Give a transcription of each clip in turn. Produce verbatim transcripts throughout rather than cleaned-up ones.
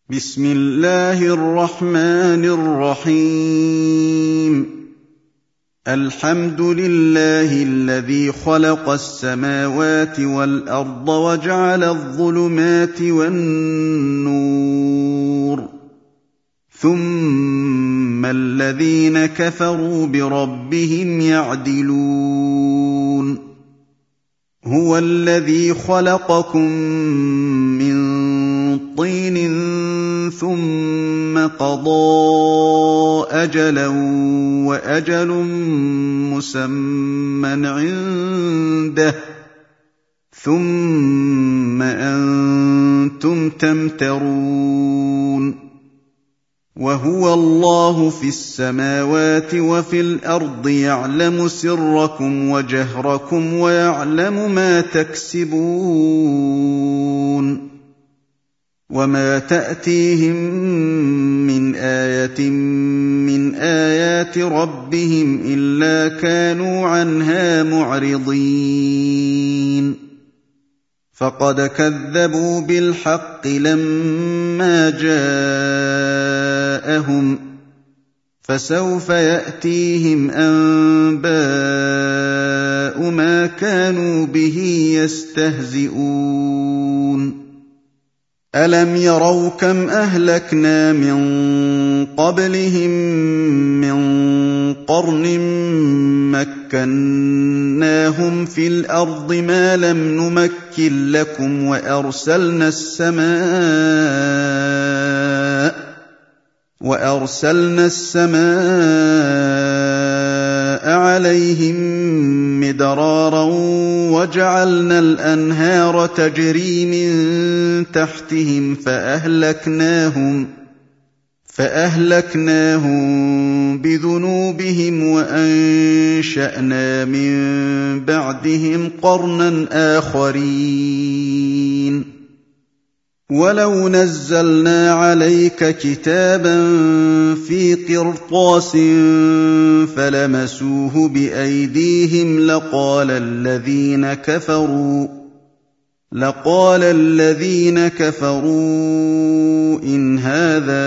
بسم الله الرحمن الرحيم الحمد لله الذي خلق السماوات والأرض وجعل الظلمات والنور ثم الذين كفروا بربهم يعدلون هو الذي خلقكم من طين ثم قضى أجلا وأجل مسمى عنده ثم أنتم تمترون وهو الله في السماوات وفي الأرض يعلم سركم وجهركم ويعلم ما تكسبون وما تأتيهم من آية من آيات ربهم إلا كانوا عنها معرضين فقد كذبوا بالحق لما جاءهم فسوف يأتيهم أنباء ما كانوا به يستهزئون ألم يروا كم أهلكنا من قبلهم من قرن مكناهم في الأرض ما لم نمكن لكم وأرسلنا السماء وأرسلنا السماء عليهم مدرارا وجعلنا الأنهار تجري من تحتهم فأهلكناهم فأهلكناهم بذنوبهم وأنشأنا من بعدهم قرنا آخرين ولو نزلنا عليك كتابا في قرطاس فلمسوه بأيديهم لقال الذين كفروا لقال الذين كفروا إن هذا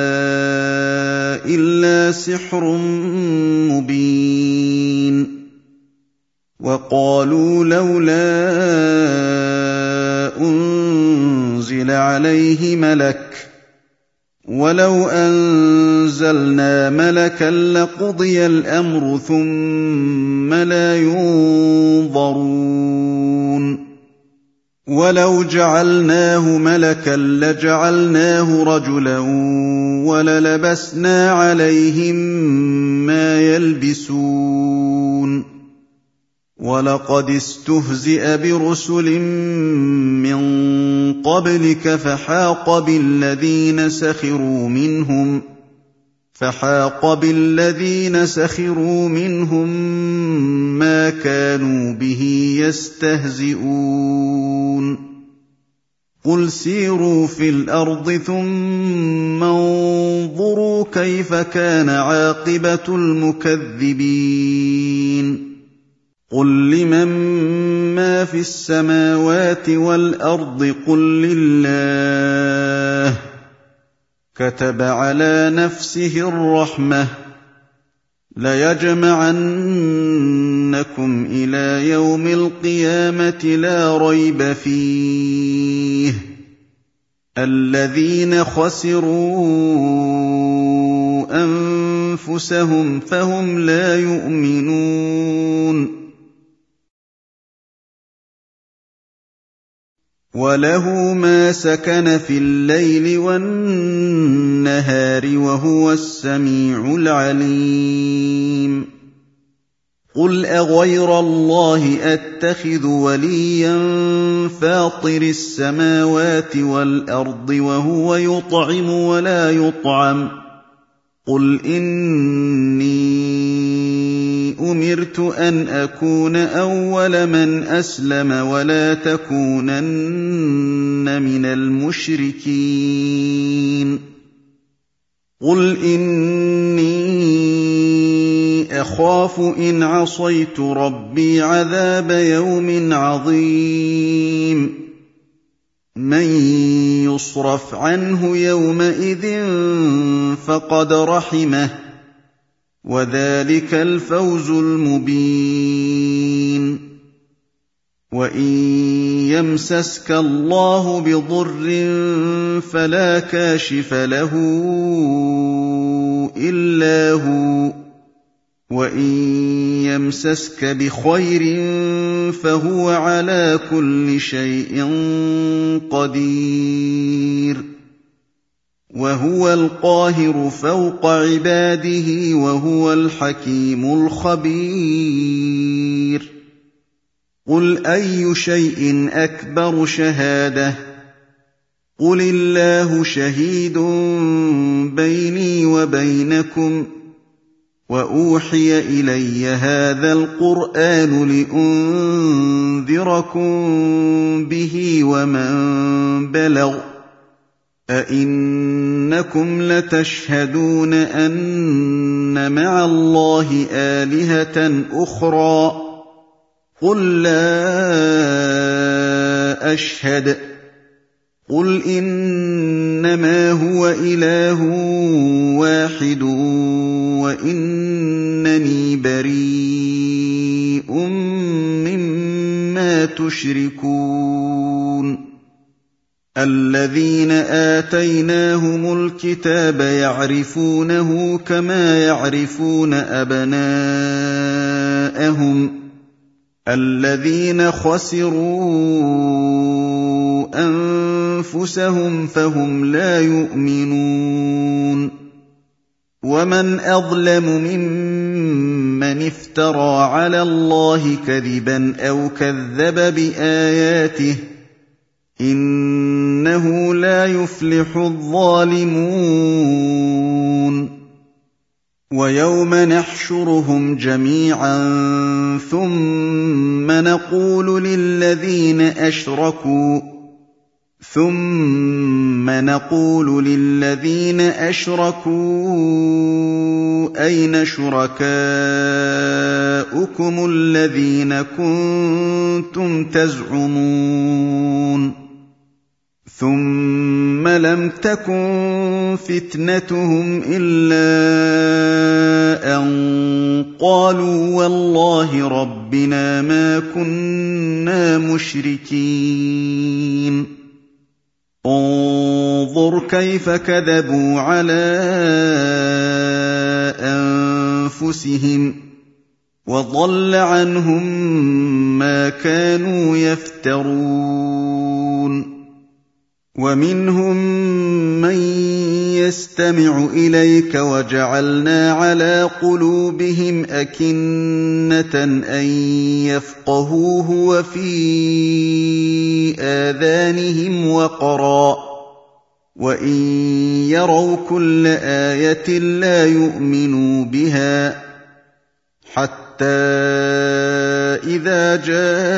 إلا سحر مبين وقالوا لولا أنزل عليه ملك ولو أنزلنا ملكا لقضي الأمر ثم لا ينظرون ولو جعلناه ملكا لجعلناه رجلا وللبسنا عليهم ما يلبسون ولقد استهزئ برسل من قبلك فحاق بالذين سخروا منهم فحاق بالذين سخروا منهم ما كانوا به يستهزئون قل سيروا في الأرض ثم انظروا كيف كان عاقبة المكذبين قل لمن ما في السماوات والأرض قل لله كتب على نفسه الرحمة ليجمعنكم إلى يوم القيامة لا ريب فيه الذين خسروا أنفسهم فهم لا يؤمنون وله ما سكن في الليل والنهار وهو السميع العليم قل أغير الله أتخذ وليا فاطر السماوات والأرض وهو يطعم ولا يطعم قل إني أمرت أن أكون أول من أسلم ولا تكونن من المشركين قل إني أخاف إن عصيت ربي عذاب يوم عظيم مَن يُصْرَفْ عَنْهُ يَوْمَئِذٍ فَقَدْ رَحِمَهُ ۚ وَذَٰلِكَ الْفَوْزُ الْمُبِينُ. وَإِن يَمْسَسْكَ اللَّهُ بِضُرٍّ فَلَا كَاشِفَ لَهُ إِلَّا هُوَ، وَإِن يَمْسَسْكَ بِخَيْرٍ فَهُوَ عَلَىٰ كُلِّ شَيْءٍ قَدِيرٌ. وَهُوَ الْقَاهِرُ فَوْقَ عِبَادِهِ، وَهُوَ الْحَكِيمُ الْخَبِيرُ. قُلْ أَيُّ شَيْءٍ أَكْبَرُ شَهَادَةً ۖ قُلِ اللَّهُ شَهِيدٌ بَيْنِي وَبَيْنَكُمْ ۚ وَأُوحِيَ إِلَيَّ هَٰذَا الْقُرْآنُ لِأُنذِرَكُم بِهِ وَمَن بَلَغَ ۚ أَئِنَّكُمْ لَتَشْهَدُونَ أَنَّ مَعَ اللَّهِ آلِهَةً أُخْرَىٰ ۚ قُل لَّا أَشْهَدُ ۚ قُلْ إِنَّمَا هُوَ إِلَٰهٌ وَاحِدٌ وَإِنَّنِي بَرِيءٌ مِّمَّا تُشْرِكُونَ. الَّذِينَ آتَيْنَاهُمُ الْكِتَابَ يَعْرِفُونَهُ كَمَا يَعْرِفُونَ أَبْنَاءَهُمُ ۘ الَّذِينَ خَسِرُوا أَنفُسَهُمْ فَهُمْ لَا يُؤْمِنُونَ. وَمَنْ أَظْلَمُ مِمَّنِ افْتَرَىٰ عَلَى اللَّهِ كَذِبًا أَوْ كَذَّبَ بِآيَاتِهِ ۚ إِنَّهُ لَا يُفْلِحُ الظَّالِمُونَ. وَيَوْمَ نَحْشُرُهُمْ جَمِيعًا ثُمَّ نَقُولُ لِلَّذِينَ أَشْرَكُوا ثُمَّ نَقُولُ لِلَّذِينَ أَشْرَكُوا أَيْنَ شُرَكَاؤُكُمُ الَّذِينَ كُنتُمْ تَزْعُمُونَ ثُمَّ لَمْ تَكُن فِتْنَتُهُمْ إِلَّا أَن قَالُوا وَاللَّهِ رَبِّنَا مَا كُنَّا مُشْرِكِينَ. انظُرْ كَيْفَ كَذَبُوا عَلَىٰ أَنفُسِهِمْ ۖ وَضَلَّ عَنْهُم مَّا كَانُوا يَفْتَرُونَ. وَمِنْهُم مَّن يَسْتَمِعُ إِلَيْكَ وَجَعَلْنَا عَلَىٰ قُلُوبِهِمْ أَكِنَّةً أَن يَفْقَهُوهُ وَفِي آذَانِهِمْ وَقْرًا ۚ وَإِن يَرَوْا كُلَّ آيَةٍ لَّا يُؤْمِنُوا بِهَا ۚ حَتَّىٰ إِذَا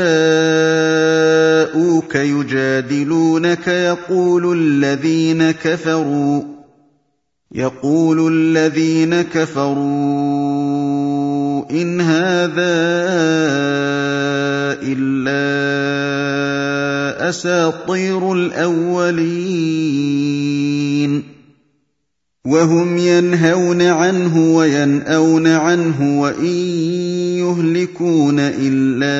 جَاءُوكَ يُجَادِلُونَكَ يَقُولُ الَّذِينَ كَفَرُوا يَقُولُ الَّذِينَ كَفَرُوا إِنْ هَٰذَا إِلَّا أَسَاطِيرُ الْأَوَّلِينَ. وَهُمْ يَنْهَوْنَ عَنْهُ وَيَنْأَوْنَ عَنْهُ وَإِن يُهْلِكُونَ إِلَّا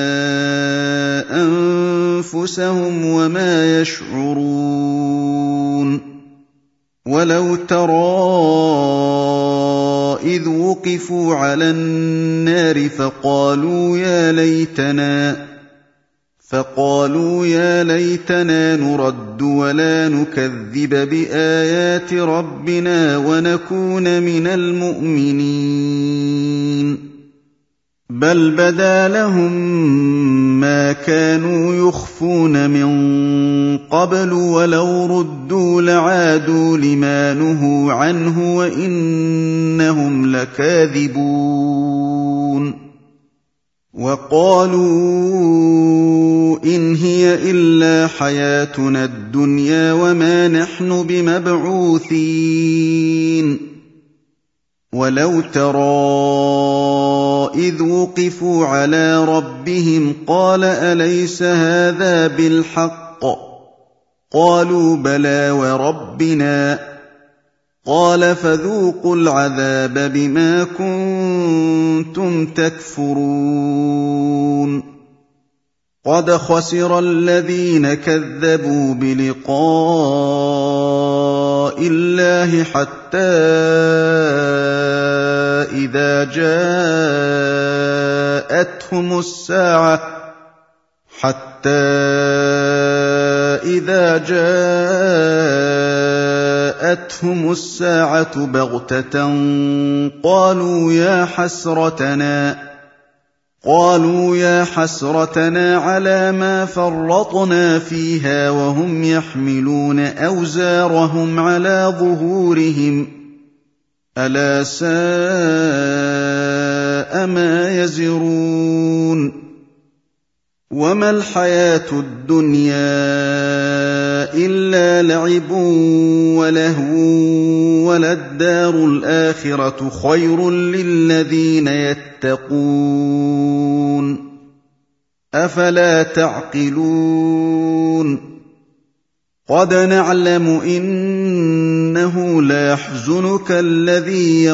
أَنفُسَهُمْ وَمَا يَشْعُرُونَ. وَلَوْ تَرَىٰ إِذْ وُقِفُوا عَلَى النَّارِ فَقَالُوا يَا لَيْتَنَا فَقَالُوا يَا لَيْتَنَا نُرَدُّ وَلَا نُكَذِّبَ بِآيَاتِ رَبِّنَا وَنَكُونَ مِنَ الْمُؤْمِنِينَ. بَلْ بَدَا لَهُم مَّا كَانُوا يُخْفُونَ مِن قَبْلُ وَلَوْ رُدُّوا لَعَادُوا لِمَا نُهُوا عَنْهُ وَإِنَّهُمْ لَكَاذِبُونَ. وَقَالُوا إِنْ هِيَ إِلَّا حَيَاتُنَا الدُّنْيَا وَمَا نَحْنُ بِمَبْعُوثِينَ. وَلَوْ تَرَىٰ إِذْ وُقِفُوا عَلَىٰ رَبِّهِمْ قَالَ أَلَيْسَ هَٰذَا بِالْحَقِّ ۖ قالوا بلى وربنا قال فذوقوا العذاب بما كنتم تكفرون قد خسر الذين كذبوا بلقاء الله حتى إذا جاءتهم الساعة حتى إذا جاءتهم الساعة بغتة قالوا يا حسرتنا قالوا يا حسرتنا على ما فرطنا فيها وهم يحملون أوزارهم على ظهورهم ألا ساء ما يزرون وما الحياة الدنيا إلا لعب ولهو وللدار الآخرة خير للذين يتقون أفلا تعقلون قد نعلم إنه ليحزنك الذي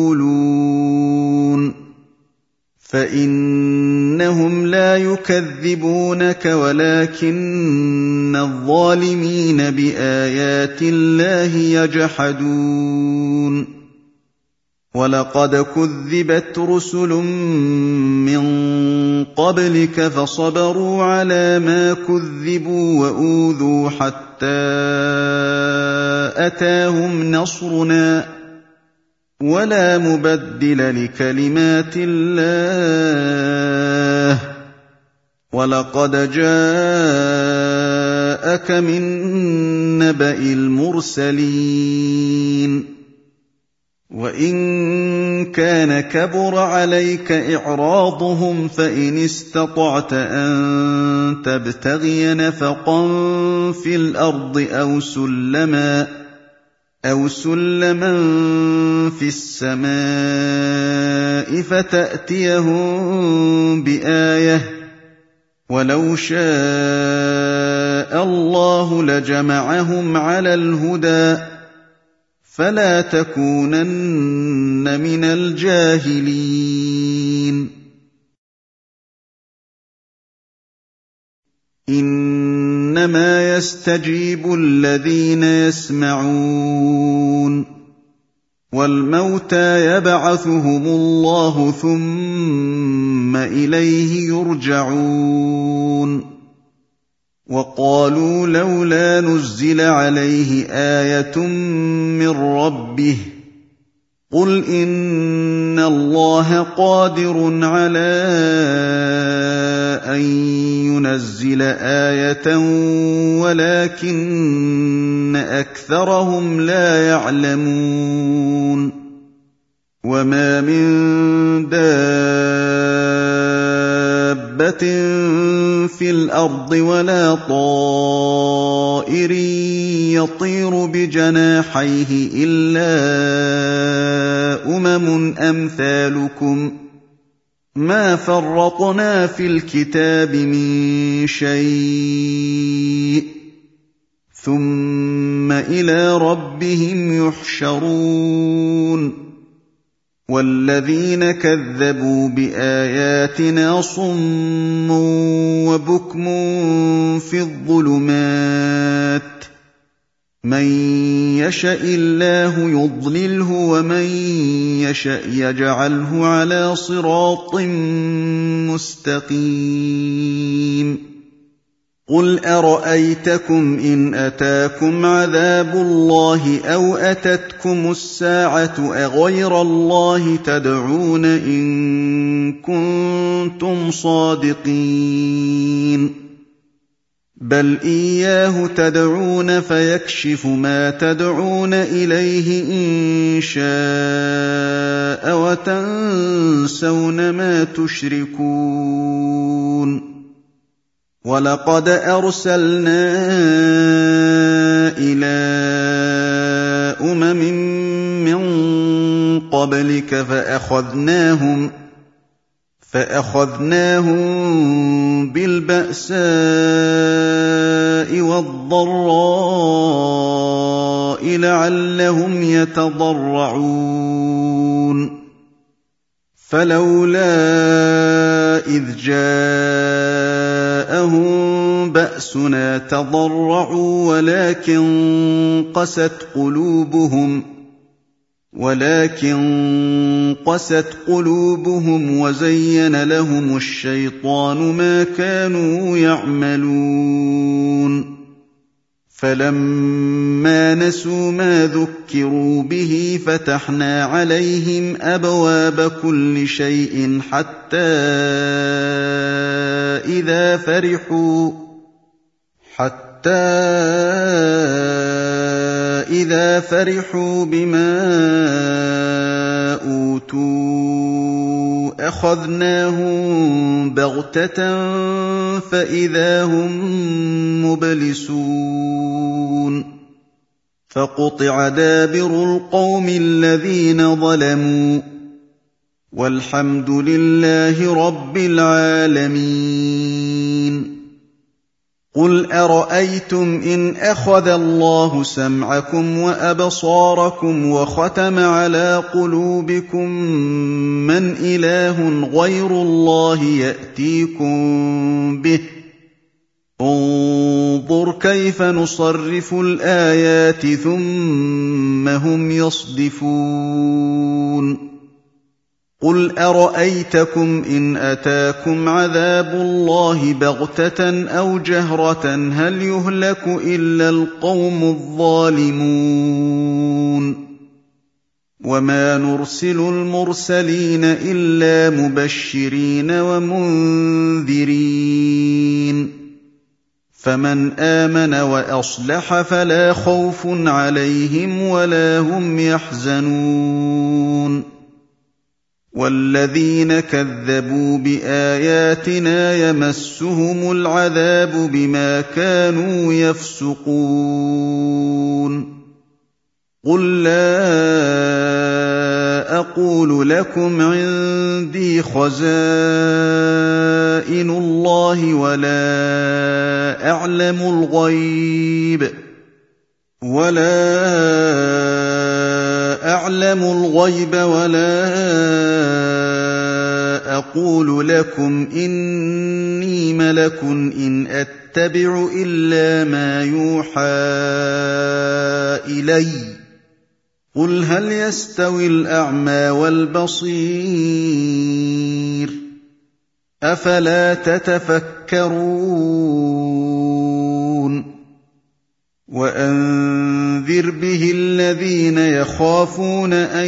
يقولون فإنهم لا يكذبونك ولكن الظالمين بآيات الله يجحدون ولقد كذبت رسل من قبلك فصبروا على ما كذبوا وأوذوا حتى أتاهم نصرنا ولا مبدل لكلمات الله ولقد جاءك من نبأ المرسلين وإن كان كبر عليك إعراضهم فإن استطعت أن تبتغي نفقا في الأرض أو سلما أو سلما في السماء فتأتيهم بآية ولو شاء الله لجمعهم على الهدى فلا تكونن من الجاهلين إنما يستجيب الذين يسمعون والموتى يبعثهم الله ثم إليه يرجعون وقالوا لولا نزل عليه آية من ربه قل إن الله قادر على أن ينزل آية ولكن أكثرهم لا يعلمون وما من دابة في الأرض ولا طائر يطير بجناحيه إلا أمم أمثالكم ما فرطنا في الكتاب من شيء ثم إلى ربهم يحشرون والذين كذبوا بآياتنا صم وبكم في الظلمات من يشاء الله يضلله ومن يشاء يجعله على صراط مستقيم قل أرأيتكم إن أتاكم عذاب الله أو أتتكم الساعة أغير الله تدعون إن كنتم صادقين بل إياه تدعون فيكشف ما تدعون إليه إن شاء وتنسون ما تشركون ولقد أرسلنا إلى أمم من قبلك فأخذناهم فأخذناهم بالبأساء والضراء لعلهم يتضرعون فلولا إذ جاءهم بأسنا تضرعوا ولكن قست قلوبهم ولكن قست قلوبهم وزين لهم الشيطان ما كانوا يعملون فلما نسوا ما ذكروا به فتحنا عليهم أبواب كل شيء حتى إذا فرحوا حتى إذا فرحوا بما أوتوا أخذناهم بغتة فإذا هم مبلسون فقطع دابر القوم الذين ظلموا والحمد لله رب العالمين قل أرأيتم إن أخذ الله سمعكم وأبصاركم وختم على قلوبكم من إله غير الله يأتيكم به انظر كيف نصرف الآيات ثم هم يصدفون قل أرأيتكم إن أتاكم عذاب الله بغتة أو جهرة هل يهلك إلا القوم الظالمون وما نرسل المرسلين إلا مبشرين ومنذرين فمن آمن وأصلح فلا خوف عليهم ولا هم يحزنون والذين كذبوا بآياتنا يمسهم العذاب بما كانوا يفسقون قل لا أقول لكم عندي خزائن الله ولا أعلم الغيب ولا أعلم الغيب ولا أقول لكم إني ملك إن أتبع إلا ما يوحى إلي قل هل يستوي الأعمى والبصير أفلا تتفكرون وأنذر به الذين يخافون أن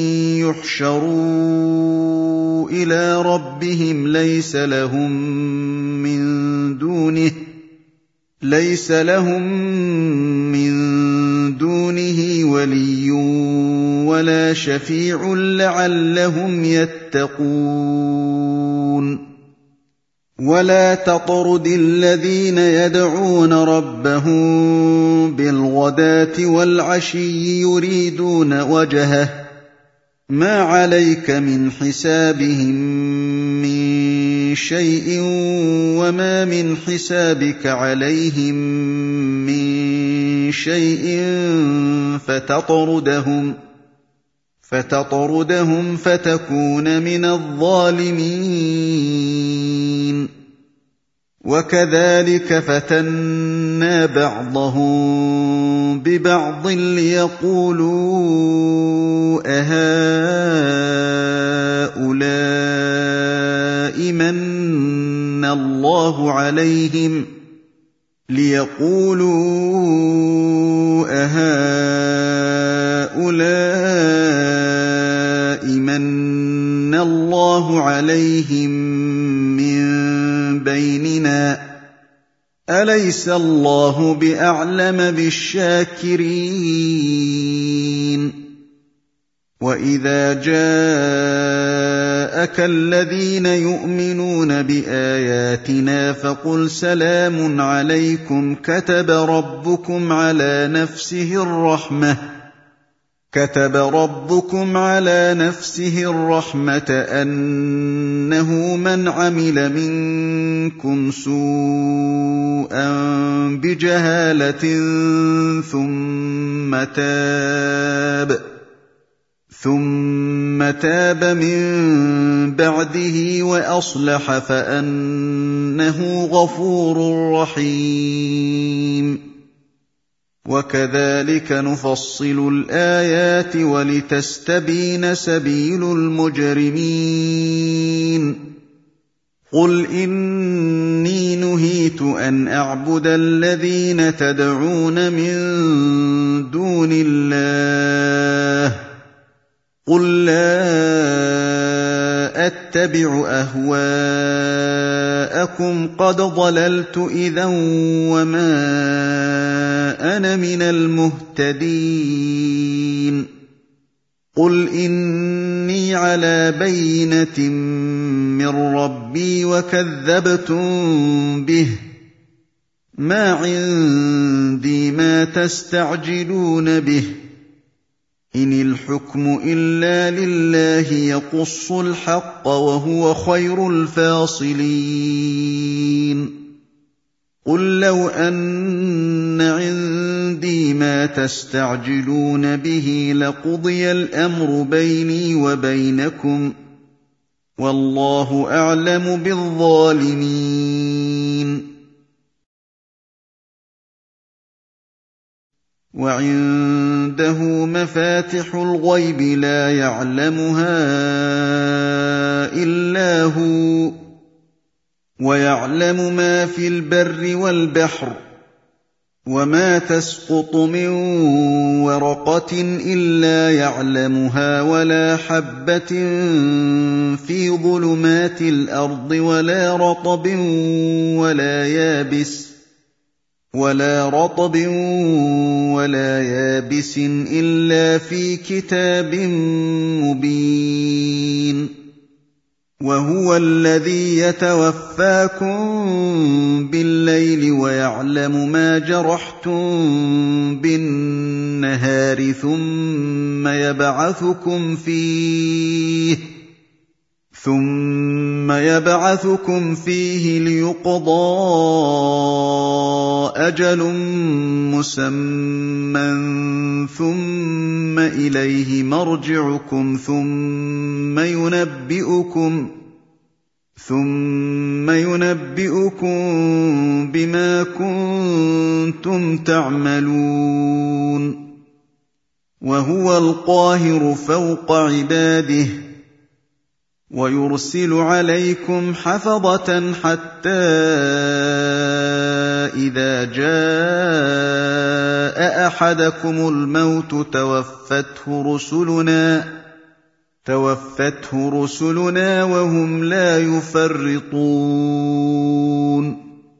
يحشروا إلى ربهم ليس لهم من دونه ليس لهم من دونه ولي ولا شفيع لعلهم يتقون ولا تطرد الذين يدعون ربهم بالغداة والعشي يريدون وجهه ما عليك من حسابهم من شيء وما من حسابك عليهم من شيء فتطردهم فتطردهم فتكون من الظالمين وكذلك فتنا بعضهم ببعض ليقولوا أهؤلاء من الله عليهم ليقولوا أهؤلاء من الله عليهم من بيننا أليس الله بأعلم بالشاكرين وإذا جاءك الذين يؤمنون بآياتنا فقل سلام عليكم كتب ربكم على نفسه الرحمة كتب ربكم على نفسه الرحمة أنه من عمل منكم سوءا بجهالة ثم تاب ثم تاب من بعده وأصلح فأنه غفور رحيم. وكذلك نفصل الآيات ولتستبين سبيل المجرمين. قل إني نهيت أن أعبد الذين تدعون من دون الله قل لا أتبع أهواءكم قد ضللت إذا وما أنا من المهتدين. قل إني على بينة من ربي وكذبتم به ما عندي ما تستعجلون به إن الحكم إلا لله يقص الحق وهو خير الفاصلين. قل لو أن عندي ما تستعجلون به لقضي الأمر بيني وبينكم والله أعلم بالظالمين. وعنده مفاتح الغيب لا يعلمها إلا هو ويعلم ما في البر والبحر وما تسقط من ورقة إلا يعلمها ولا حبة في ظلمات الأرض ولا رطب ولا يابس ولا رطب ولا يابس إلا في كتاب مبين. وهو الذي يتوفاكم بالليل ويعلم ما جرحتم بالنهار ثم يبعثكم فيه ثم يبعثكم فيه ليقضى أجل مسمى ثم إليه مرجعكم ثم ينبئكم ثم ينبئكم بما كنتم تعملون. وهو القاهر فوق عباده ويرسل عليكم حفظة حتى إذا جاء أحدكم الموت توفته رسلنا توفته رسلنا وهم لا يفرطون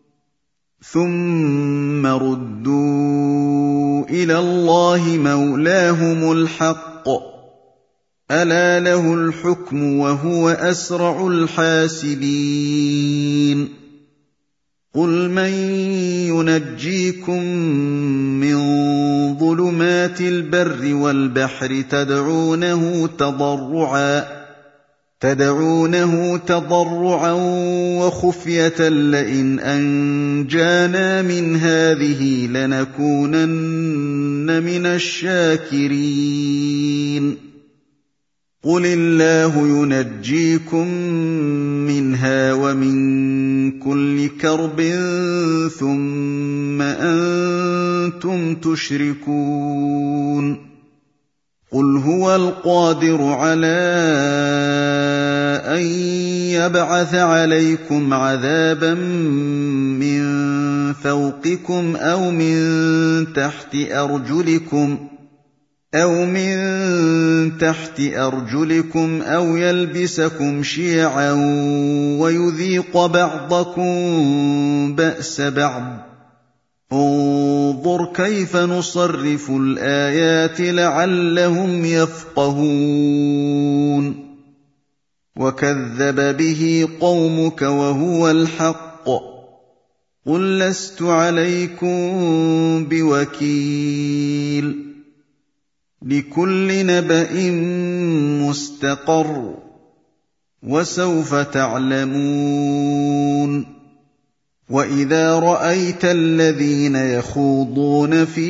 ثم ردوا إلى الله مولاهم الحق ألا له الحكم وهو أسرع الحاسبين. قل من ينجيكم من ظلمات البر والبحر تدعونه تضرعا تدعونه تضرعا وخفية لئن أنجانا من هذه لنكونن من الشاكرين. قل الله ينجيكم منها ومن كل كرب ثم أنتم تشركون. قل هو القادر على أن يبعث عليكم عذابا من فوقكم أو من تحت أرجلكم أو من تحت أرجلكم أو يلبسكم شيعا ويذيق بعضكم بأس بعض. انظر كيف نصرف الآيات لعلهم يفقهون. وكذب به قومك وهو الحق قل لست عليكم بوكيل. لِكُلِّ نَبَإٍ مُّسْتَقَرٌّ وَسَوْفَ تَعْلَمُونَ وَإِذَا رَأَيْتَ الَّذِينَ يَخُوضُونَ فِي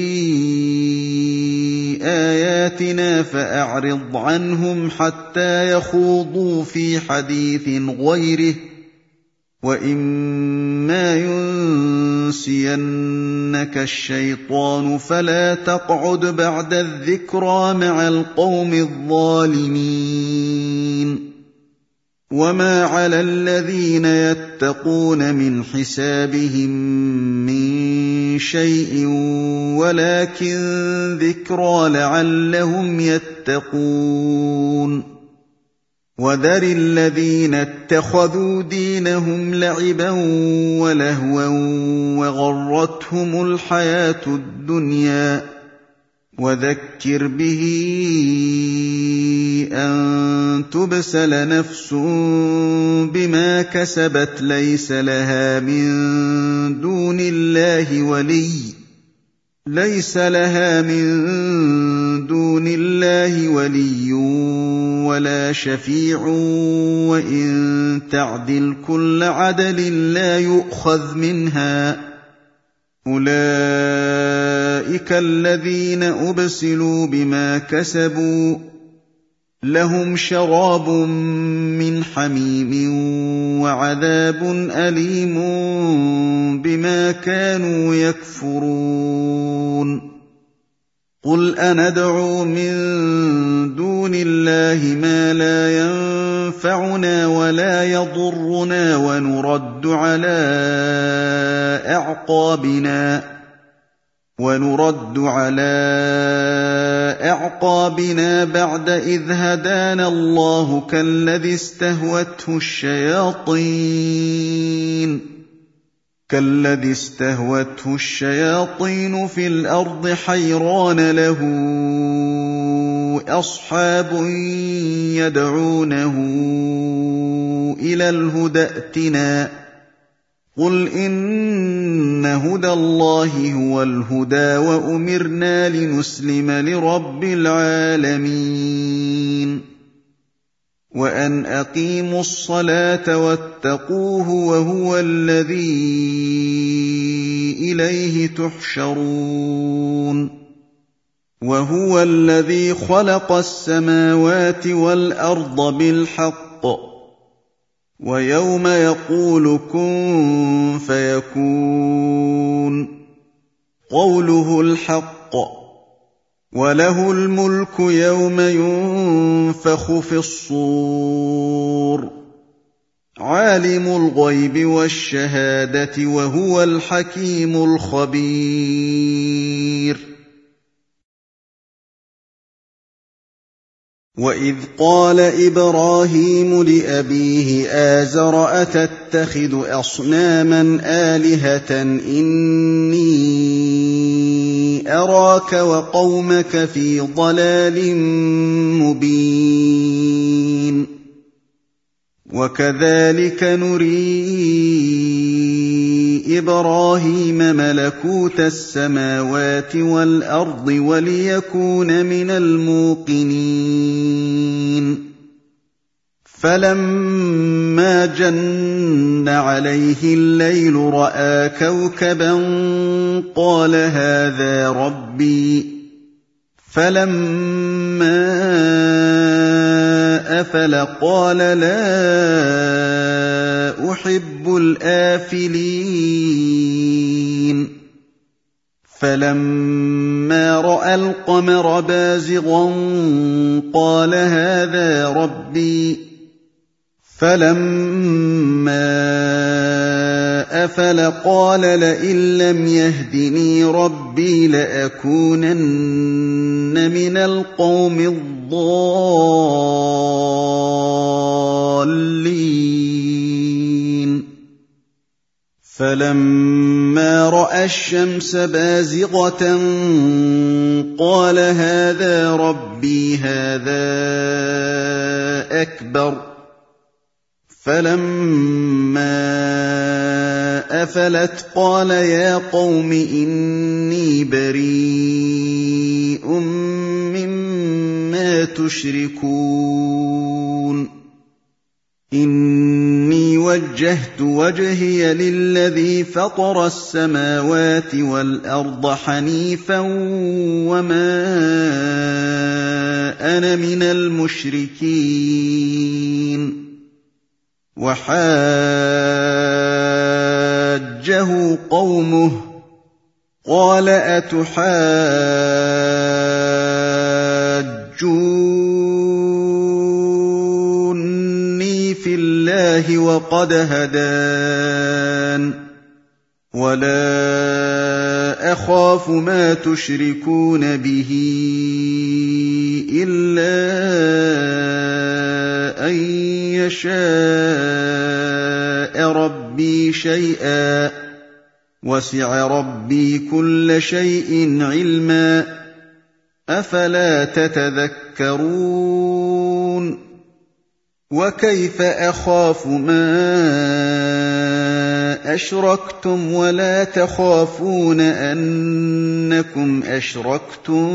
آيَاتِنَا فَأَعْرِضْ عَنْهُمْ حَتَّىٰ يَخُوضُوا فِي حَدِيثٍ غَيْرِهِ ۚ وَإِمَّا يُنسِيَنَّكَ الشَّيْطَانُ فَلَا تَقْعُدْ بَعْدَ الذِّكْرَىٰ مَعَ الْقَوْمِ الظَّالِمِينَ وَمَا عَلَى الَّذِينَ يَتَّقُونَ مِنْ حِسَابِهِم مِّن شَيْءٍ وَلَٰكِن ذِكْرَىٰ لَعَلَّهُمْ يَتَّقُونَ وَذَرِ الَّذِينَ اتَّخَذُوا دِينَهُمْ لَعِبًا وَلَهْوًا وَغَرَّتْهُمُ الْحَيَاةُ الدُّنْيَا وَذَكِّرْ بِهِ أَن تُبْسَلَ نَفْسٌ بِمَا كَسَبَتْ لَيْسَ لَهَا مِن دُونِ اللَّهِ وَلِيٌّ لَيْسَ لَهَا مِن دُونِ اللَّهِ وَلِيٌّ وَلَا شَفِيعٌ وَإِن تَعْدِلْ كُلَّ عَدْلٍ لَّا يُؤْخَذْ مِنْهَا أُولَٰئِكَ الَّذِينَ أُبْسِلُوا بِمَا كَسَبُوا لَهُمْ شَرَابٌ مِّنْ حَمِيمٍ وَعَذَابٌ أَلِيمٌ بِمَا كَانُوا يَكْفُرُونَ قُلْ أَنَدْعُو مِن دُونِ اللَّهِ مَا لَا يَنفَعُنَا وَلَا يَضُرُّنَا وَنُرَدُّ عَلَىٰ أَعْقَابِنَا وَنُرَدُّ عَلَىٰ أَعْقَابِنَا بَعْدَ إِذْ هَدَانَا اللَّهُ كَالَّذِي اسْتَهْوَتْهُ الشَّيَاطِينُ كالذي استهوته الشياطين في الأرض حيران له أصحاب يدعونه إلى الهدى ائتنا قل إن هدى الله هو الهدى وأمرنا لنسلم لرب العالمين وأن أقيموا الصلاة واتقوه وهو الذي إليه تحشرون وهو الذي خلق السماوات والأرض بالحق ويوم يقول كن فيكون قوله الحق وله الملك يوم ينفخ في الصور عالم الغيب والشهادة وهو الحكيم الخبير وإذ قال إبراهيم لأبيه آزر أتتخذ أصناما آلهة إني أراك وقومك في ضلال مبين وكذلك نري إبراهيم ملكوت السماوات والأرض وليكون من الموقنين فلما جن عليه الليل رأى كوكبا قال هذا ربي فلما أفل قال لا أحب الآفلين فلما رأى القمر بازغا قال هذا ربي فلما أفل قال لئن لم يهدني ربي لأكونن من القوم الضالين فلما رأى الشمس بازغة قال هذا ربي هذا أكبر فلما أفلت قال يا قوم إني بريء مما تشركون إني وجهت وجهي للذي فطر السماوات والأرض حنيفا وما أنا من المشركين وحاجه قومه قال أتحاجوني في الله وقد هدان ولا أخاف ما تشركون به إلا أن يشاء ربي شيئا وسع ربي كل شيء علما أفلا تتذكرون وكيف أخاف ما أشركتم ولا تخافون أنكم أشركتم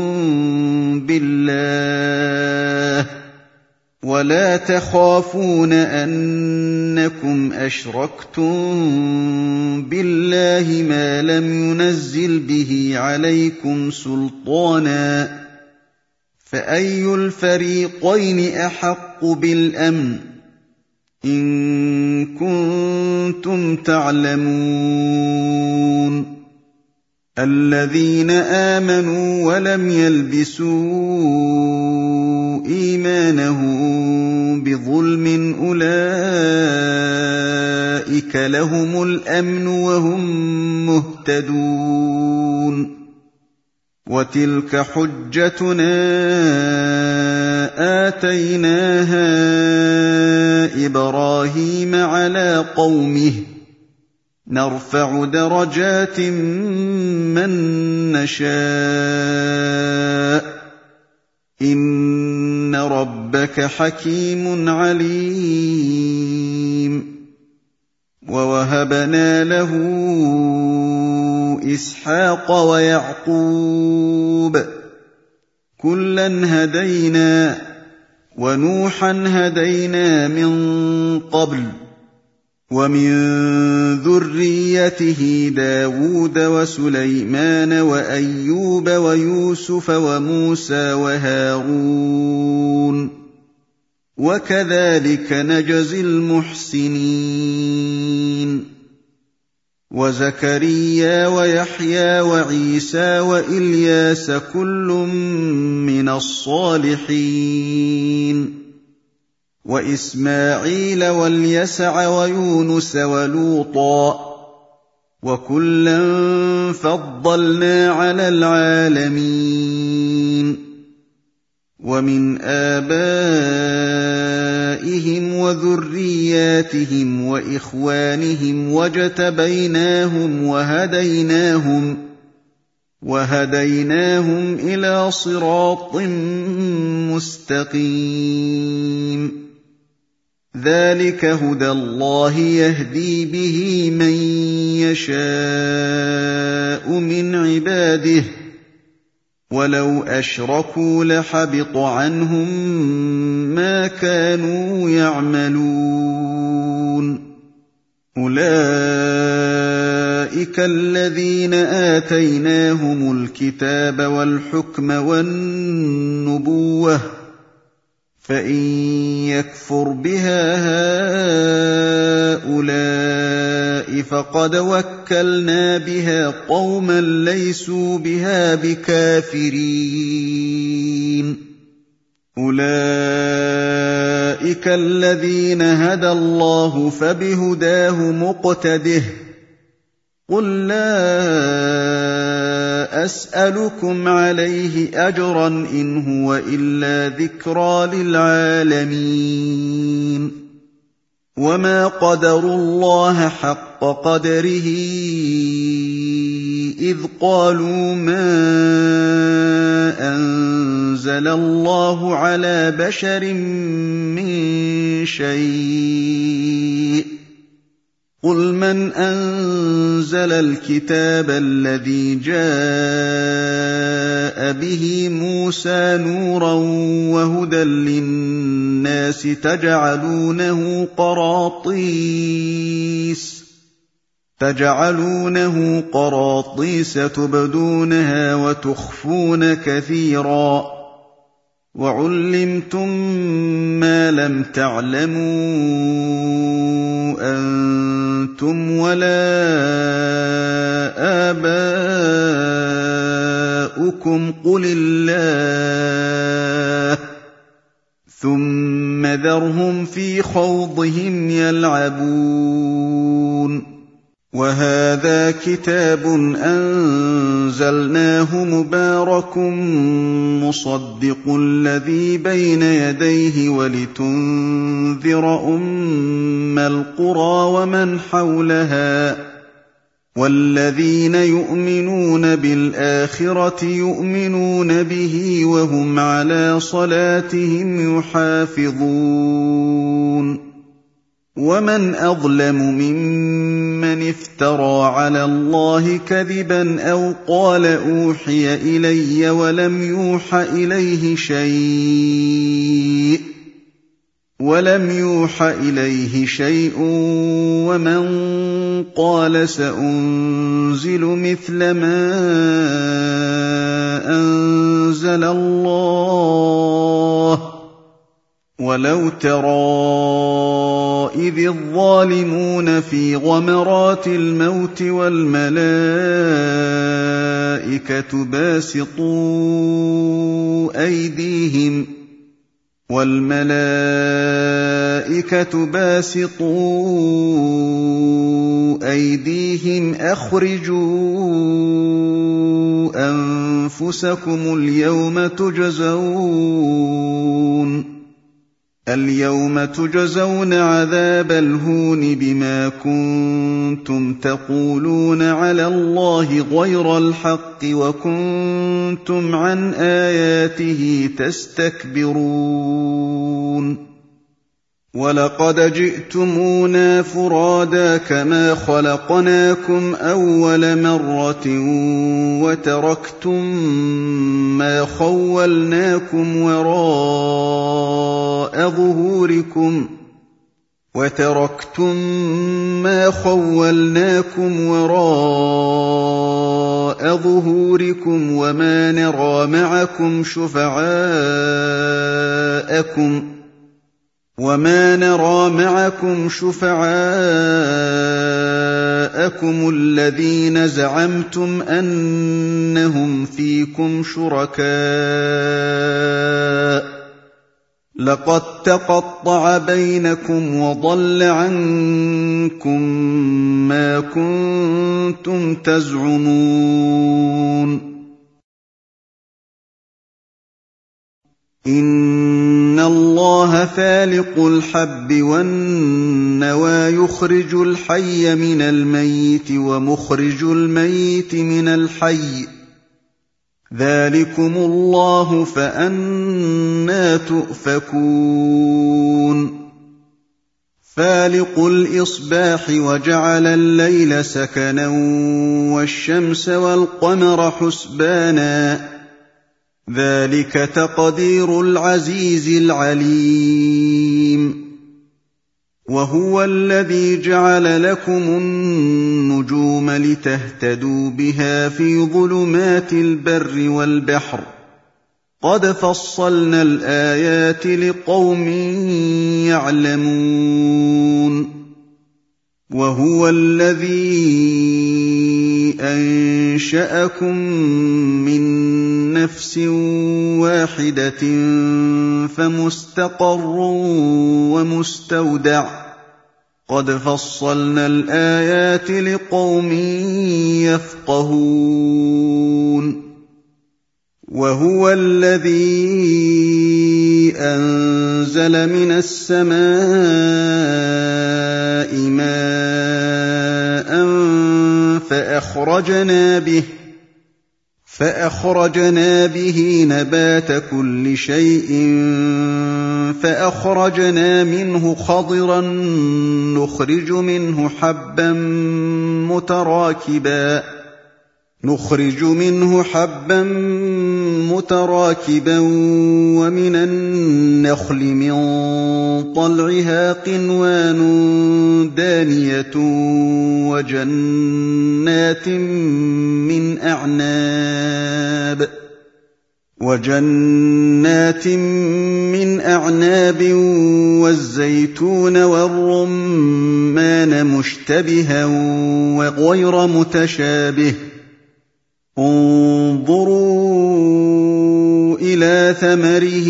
بالله ولا تخافون أنكم أشركتم بالله ما لم ينزل به عليكم سلطانا فأي الفريقين أحق بالأمن إن كنتم تعلمون الذين آمنوا ولم يلبسوا إيمانهم بظلم أولئك لهم الأمن وهم مهتدون وتلك حجتنا آتيناها إبراهيم على قومه نرفع درجات من نشاء إن ربك حكيم عليم ووهبنا له إسحاق ويعقوب كلا هدينا ونوحا هدينا من قبل ومن ذريته داود وسليمان وأيوب ويوسف وموسى وهارون وكذلك نجزي المحسنين وزكريا ويحيى وعيسى وإلياس كل من الصالحين وإسماعيل واليسع ويونس ولوطا وكلا فضلنا على العالمين ومن آبائهم وذرياتهم وإخوانهم واجتبيناهم وهديناهم وهديناهم إلى صراط مستقيم ذلك هدى الله يهدي به من يشاء من عباده ولو أشركوا لحبط عنهم ما كانوا يعملون أولئك الذين آتيناهم الكتاب والحكم والنبوة فإن يكفر بها هؤلاء فقد وكلنا بها قوما ليسوا بها بكافرين أولئك الذين هدى الله فبهداه مقتده قل لا أسألكم عليه أجرا إن هو إلا ذكرى للعالمين وما قدروا الله حق قدره إذ قالوا ما أنزل الله على بشر من شيء قُلْ مَنْ أَنزَلَ الْكِتَابَ الَّذِي جَاءَ بِهِ مُوسَىٰ نُورًا وَهُدًى لِّلنَّاسِ تَجْعَلُونَهُ قَرَاطِيسَ تَجْعَلُونَهُ قَرَاطِيسَ تُبْدُونَهَا وَتُخْفُونَ كَثِيرًا وَعُلِّمْتُم مَّا لَمْ تَعْلَمُوا أَنتُمْ وَلَا آبَاؤُكُمْ قُلِ اللَّهُ ثُمَّ ذَرْهُمْ فِي خَوْضِهِمْ يَلْعَبُونَ وَهَٰذَا كِتَابٌ أَنزَلْنَاهُ مُبَارَكٌ مُّصَدِّقُ الَّذِي بَيْنَ يَدَيْهِ وَلِتُنذِرَ أُمَّ الْقُرَىٰ وَمَنْ حَوْلَهَا ۚ وَالَّذِينَ يُؤْمِنُونَ بِالْآخِرَةِ يُؤْمِنُونَ بِهِ وَهُمْ عَلَىٰ صَلَاتِهِمْ يُحَافِظُونَ وَمَنْ أَظْلَمُ مِمَّنِ افْتَرَىٰ عَلَى اللَّهِ كَذِبًا أَوْ قَالَ أُوحِيَ إِلَيَّ وَلَمْ يُوحَ إِلَيْهِ شَيْءٌ وَلَمْ يُوحَ إِلَيْهِ شَيْءٌ وَمَنْ قَالَ سَأُنزِلُ مِثْلَ مَا أَنزَلَ اللَّهُ ۗ وَلَوْ تَرَىٰ إِذِ الظَّالِمُونَ فِي غَمَرَاتِ الْمَوْتِ وَالْمَلَائِكَةُ بَاسِطُو أَيْدِيهِمْ وَالْمَلَائِكَةُ بَاسِطُو أَيْدِيهِمْ أَخْرِجُوا أَنفُسَكُمُ الْيَوْمَ تُجْزَوْنَ الْيَوْمَ تُجْزَوْنَ عَذَابَ الْهُونِ بِمَا كُنتُمْ تَقُولُونَ عَلَى اللَّهِ غَيْرَ الْحَقِّ وَكُنتُمْ عَنْ آيَاتِهِ تَسْتَكْبِرُونَ وَلَقَدْ جِئْتُمُونَا فُرَادَىٰ كَمَا خَلَقْنَاكُمْ أَوَّلَ مَرَّةٍ وَتَرَكْتُم مَّا خَوَّلْنَاكُمْ وَرَاءَ ظُهُورِكُمْ وَتَرَكْتُم مَّا خَوَّلْنَاكُمْ وَرَاءَ ظُهُورِكُمْ وَمَا نَرَىٰ مَعَكُمْ شُفَعَاءَكُمْ وَمَا نَرَىٰ مَعَكُمْ شُفَعَاءَكُمُ الَّذِينَ زَعَمْتُمْ أَنَّهُمْ فِيكُمْ شُرَكَاءُ ۚ لَقَد تَّقَطَّعَ بَيْنَكُمْ وَضَلَّ عَنكُم مَّا كُنتُمْ تَزْعُمُونَ إِنَّ اللَّهَ فَالِقُ الْحَبِّ وَالنَّوَىٰ يُخْرِجُ الْحَيَّ مِنَ الْمَيِّتِ وَمُخْرِجُ الْمَيِّتِ مِنَ الْحَيِّ ۚ ذَٰلِكُمُ اللَّهُ فَأَنَّىٰ تُؤْفَكُونَ فَالِقُ الْإِصْبَاحِ وَجَعَلَ اللَّيْلَ سَكَنًا وَالشَّمْسَ وَالْقَمَرَ حُسْبَانًا ۚ ذَٰلِكَ تَقْدِيرُ الْعَزِيزِ الْعَلِيمِ وَهُوَ الَّذِي جَعَلَ لَكُمُ النُّجُومَ لِتَهْتَدُوا بِهَا فِي ظُلُمَاتِ الْبَرِّ وَالْبَحْرِ ۗ قَدْ فَصَّلْنَا الْآيَاتِ لِقَوْمٍ يَعْلَمُونَ وَهُوَ الَّذِي أَنشَأَكُم مِّن نَّفْسٍ وَاحِدَةٍ فَمُسْتَقَرٌّ وَمُسْتَوْدَعٌ ۗ قَدْ فَصَّلْنَا الْآيَاتِ لِقَوْمٍ يَفْقَهُونَ وَهُوَ الَّذِي أَنزَلَ مِنَ السَّمَاءِ مَاءً فَأَخْرَجْنَا بِهِ فأخرجنا به نبات كل شيء فأخرجنا منه خضرا نخرج منه حبا متراكبا نخرج منه حبا متراكبا ومن النخل من طلعها قنوان دانية وجنات من أعناب وجنات من أعناب والزيتون والرمان مشتبها وغير متشابه انظروا إلى ثمره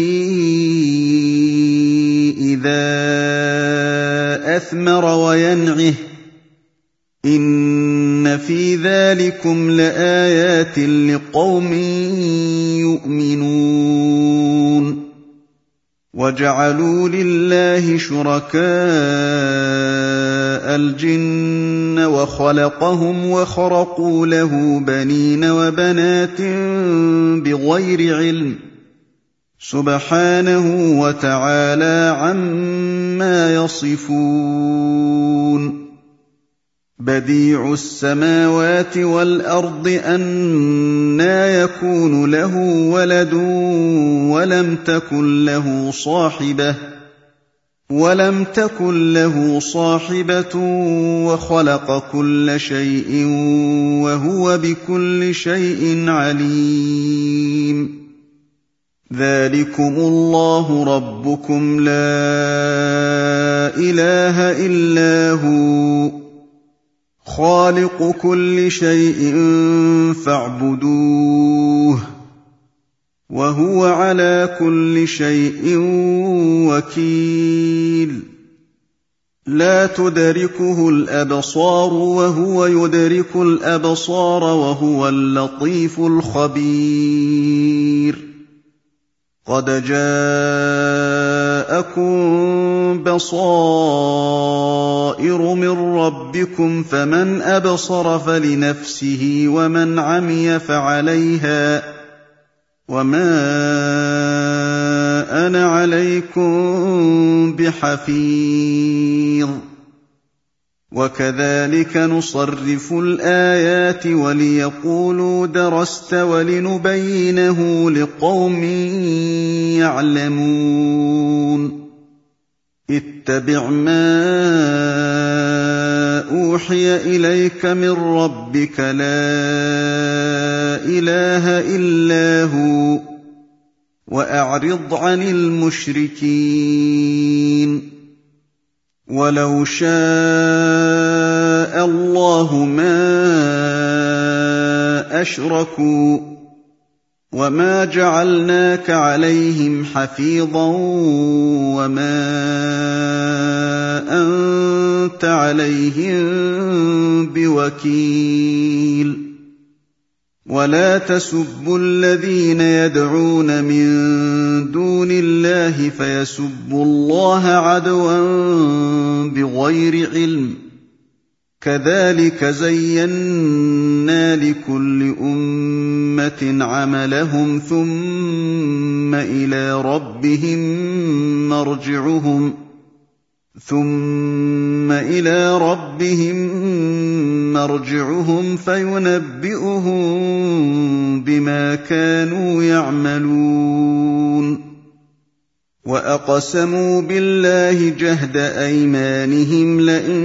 إذا أثمر وينعه إن في ذلكم لآيات لقوم يؤمنون وجعلوا لله شركاء الجن وخلقهم وخرقوا له بنين وبنات بغير علم سبحانه وتعالى عما يصفون بديع السماوات والأرض أنى يكون له ولد ولم تكن له صاحبة ولم تكن له صاحبة وخلق كل شيء وهو بكل شيء عليم ذلكم الله ربكم لا إله إلا هو خالق كل شيء فاعبدوه وهو على كل شيء وكيل لا تدركه الأبصار وهو يدرك الأبصار وهو اللطيف الخبير قد جاءكم بصائر من ربكم فمن أبصر فلنفسه ومن عمي فعليها وما أنا عليكم بحفيظ وكذلك نصرف الآيات وليقولوا درست ولنبينه لقوم يعلمون اتبع ما أوحي إليك من ربك لا إله إلا هو وأعرض عن المشركين ولو شاء الله ما أشركوا وما جعلناك عليهم حفيظا وما أنت عليهم بوكيل ولا تسبوا الذين يدعون من دون الله فيسبوا الله عدوا بغير علم كذلك زينا لكل أمة عملهم ثم إلى ربهم مرجعهم ثم إلى ربهم مرجعهم فينبئهم بما كانوا يعملون وأقسموا بالله جهد أيمانهم لئن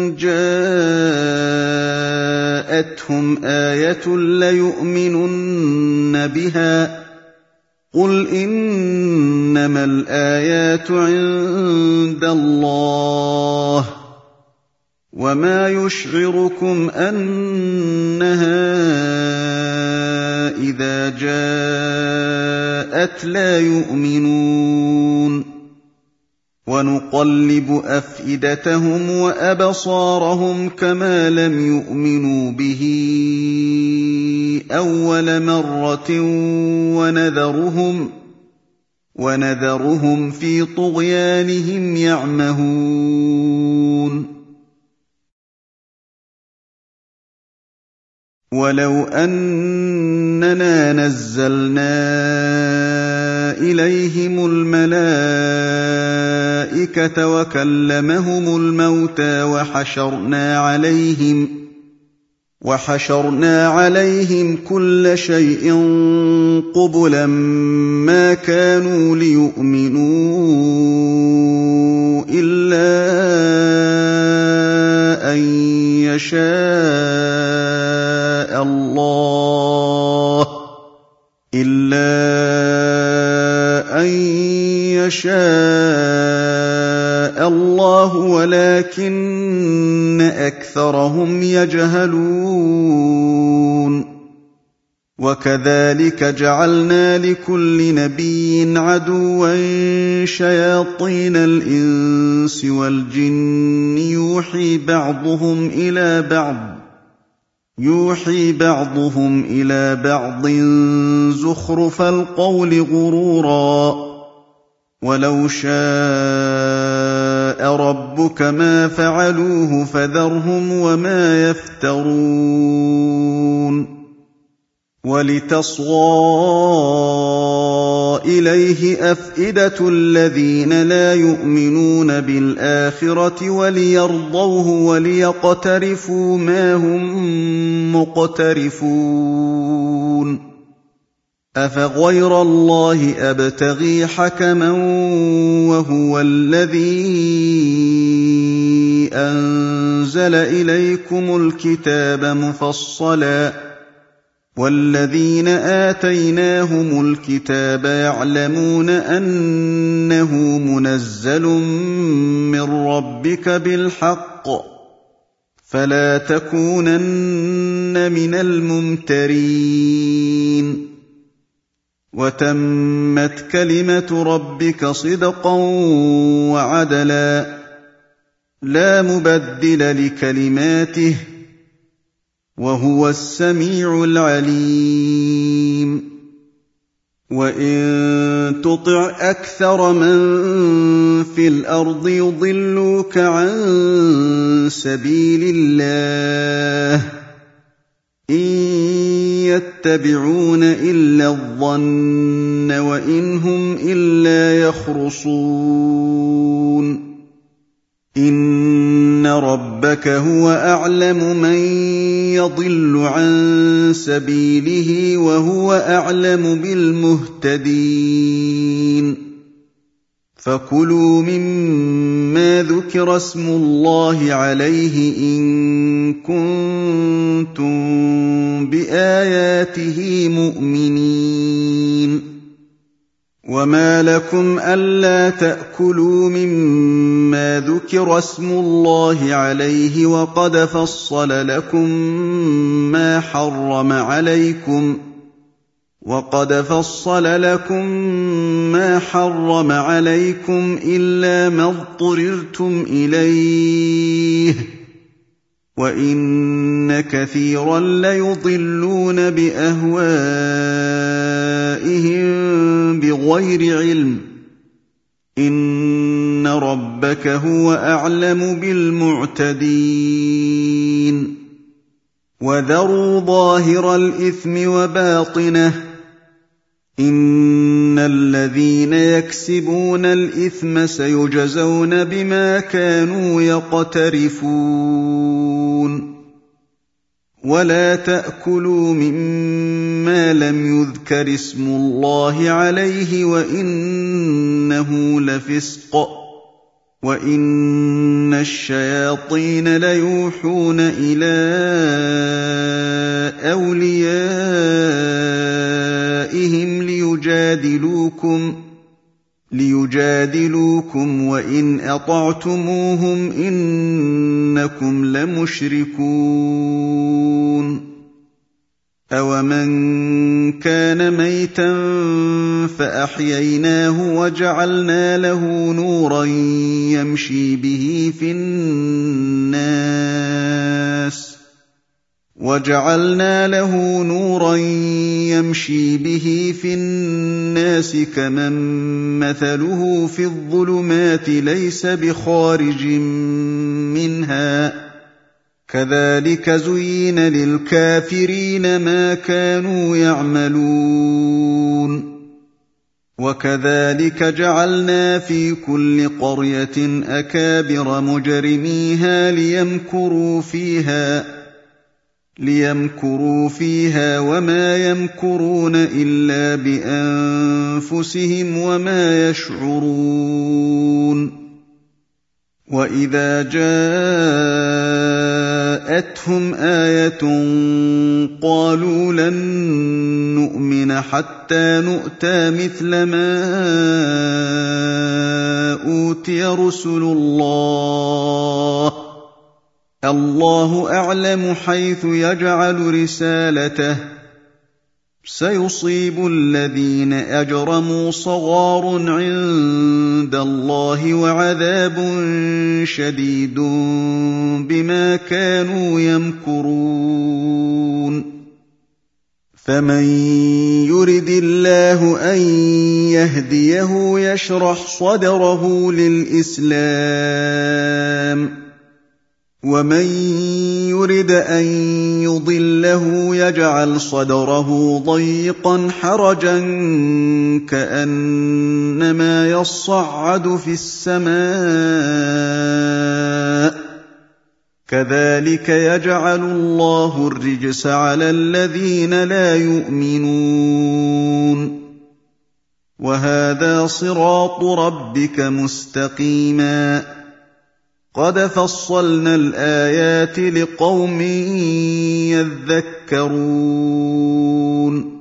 جاءتهم آية ليؤمنن بها قل إنما الآيات عند الله وما يشعركم أنها إذا جاءت لا يؤمنون ونقلب أفئدتهم وأبصارهم كما لم يؤمنوا به أول مرة ونذرهم ونذرهم في طغيانهم يعمهون وَلَوْ أَنَّنَا نَزَّلْنَا إِلَيْهِمُ الْمَلَائِكَةَ وَكَلَّمَهُمُ الْمَوْتَىٰ وَحَشَرْنَا عَلَيْهِمْ وَحَشَرْنَا عَلَيْهِمْ كُلَّ شَيْءٍ قُبُلًا مَّا كَانُوا لِيُؤْمِنُوا إِلَّا أَن يَشَاءَ اللَّهُ إِلَّا أَن يَشَاءَ اللَّهُ وَلَٰكِنَّ أَكْثَرَهُمْ يَجْهَلُونَ وَكَذَٰلِكَ جَعَلْنَا لِكُلِّ نَبِيٍّ عَدُوًّا شَيَاطِينَ الْإِنسِ وَالْجِنِّ يُوحِي بَعْضُهُمْ إِلَىٰ بَعْضٍ يُوحِي بَعْضُهُمْ إِلَىٰ بَعْضٍ زُخْرُفَ الْقَوْلِ غُرُورًا ۚ وَلَوْ شَاءَ رَبُّكَ مَا فَعَلُوهُ فَذَرْهُمْ وَمَا يَفْتَرُونَ وَلِتَصْغَىٰ إِلَيْهِ أَفْئِدَةُ الَّذِينَ لَا يُؤْمِنُونَ بِالْآخِرَةِ وَلِيَرْضَوْهُ وَلِيَقْتَرِفُوا مَا هُم مُّقْتَرِفُونَ أَفَغَيْرَ اللَّهِ أَبْتَغِي حَكَمًا وَهُوَ الَّذِي أَنزَلَ إِلَيْكُمُ الْكِتَابَ مُفَصَّلًا ۚ وَالَّذِينَ آتَيْنَاهُمُ الْكِتَابَ يَعْلَمُونَ أَنَّهُ مُنَزَّلٌ مِّن رَّبِّكَ بِالْحَقِّ ۖ فَلَا تَكُونَنَّ مِنَ الْمُمْتَرِينَ وَتَمَّتْ كَلِمَةُ رَبِّكَ صِدْقًا وَعَدْلًا ۚ لَّا مُبَدِّلَ لِكَلِمَاتِهِ ۚ وَهُوَ السَّمِيعُ الْعَلِيمُ وَإِن تُطِعْ أَكْثَرَ مَن فِي الْأَرْضِ يُضِلُّوكَ عَن سَبِيلِ اللَّهِ ۚ إِن يَتَّبِعُونَ إِلَّا الظَّنَّ وَإِنْ هُمْ إِلَّا يَخْرُصُونَ إِنَّ رَبَّكَ هُوَ أَعْلَمُ مَن يَضِلُّ عَن سَبِيلِهِ وَهُوَ أَعْلَمُ بِالْمُهْتَدِينَ فَكُلُوا مِمَّا ذُكِرَ اسْمُ اللَّهِ عَلَيْهِ إِن كُنتُم بِآيَاتِهِ مُؤْمِنِينَ وَمَا لَكُمْ أَلَّا تَأْكُلُوا مِمَّا ذُكِرَ اسْمُ اللَّهِ عَلَيْهِ وَقَدْ فَصَّلَ لَكُم مَّا حَرَّمَ عَلَيْكُمْ وَقَدْ فَصَّلَ لَكُم مَّا حَرَّمَ عَلَيْكُمْ إِلَّا مَا اضْطُرِرْتُمْ إِلَيْهِ ۗ وَإِنَّ كَثِيرًا لَّيُضِلُّونَ بِأَهْوَائِهِم بِغَيْرِ عِلْمٍ ۗ إِنَّ رَبَّكَ هُوَ أَعْلَمُ بِالْمُعْتَدِينَ وَذَرُوا ظَاهِرَ الْإِثْمِ وَبَاطِنَهُ ۚ إِنَّ الَّذِينَ يَكْسِبُونَ الْإِثْمَ سَيُجْزَوْنَ بِمَا كَانُوا يَقْتَرِفُونَ وَلَا تَأْكُلُوا مِمَّا لَمْ يُذْكَرِ اسْمُ اللَّهِ عَلَيْهِ وَإِنَّهُ لَفِسْقٌ ۗ وَإِنَّ الشَّيَاطِينَ لَيُوحُونَ إِلَىٰ أَوْلِيَائِهِمْ لِيُجَادِلُوكُمْ لِيُجَادِلُوكُمْ وَإِنْ أَطَعْتُمُوهُمْ إِنَّكُمْ لَمُشْرِكُونَ أَوَمَن كَانَ مَيْتًا فَأَحْيَيْنَاهُ وَجَعَلْنَا لَهُ نُورًا يَمْشِي بِهِ فِي النَّاسِ وَجَعَلْنَا لَهُ نُورًا يَمْشِي بِهِ فِي النَّاسِ كَمَن مَّثَلُهُ فِي الظُّلُمَاتِ لَيْسَ بِخَارِجٍ مِّنْهَا ۚ كذلك زين للكافرين ما كانوا يعملون وكذلك جعلنا في كل قرية أكابر مجرميها ليمكروا فيها ليمكروا فيها وما يمكرون إلا بأنفسهم وما يشعرون وإذا جاءتهم آية قالوا لن نؤمن حتى نؤتى مثل ما أوتي رسل الله الله أعلم حيث يجعل رسالته سيصيب الذين أجرموا صغار عند الله وعذاب شديد بما كانوا يمكرون فمن يرد الله أن يهديه يشرح صدره للإسلام ومن يرد أن يضله يجعل صدره ضيقا حرجا كأنما يصعد في السماء كذلك يجعل الله الرجس على الذين لا يؤمنون وهذا صراط ربك مستقيما قد فصلنا الآيات لقوم يذكرون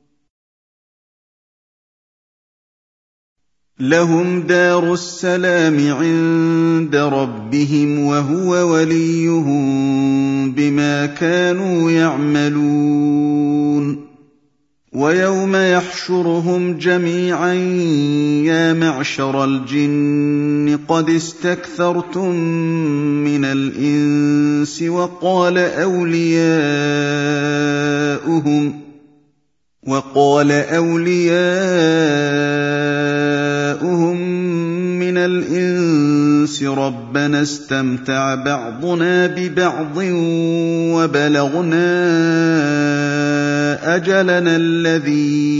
لهم دار السلام عند ربهم وهو وليهم بما كانوا يعملون ويوم يحشرهم جميعا يا معشر الجن قد استكثرتم من الإنس وقال أولياؤهم وقال أولياؤهم من الإنس ربنا استمتع بعضنا ببعض وبلغنا أجلنا الذي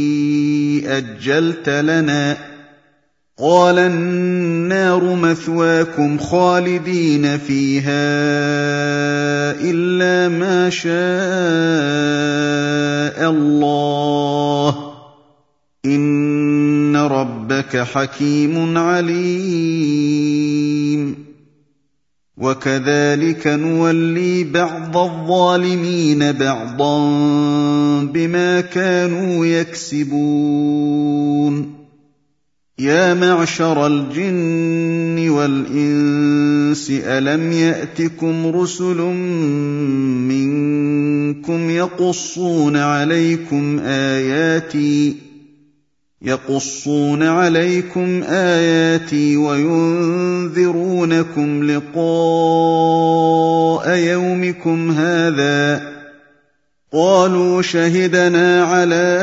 أجلت لنا قال النار مثواكم خالدين فيها إلا ما شاء الله إن ربك حكيم عليم وكذلك نولي بعض الظالمين بعضا بما كانوا يكسبون يا معشر الجن والإنس ألم يأتكم رسل منكم يقصون عليكم آياتي يقصون عليكم آياتي وينذرونكم لقاء يومكم هذا قالوا شهدنا على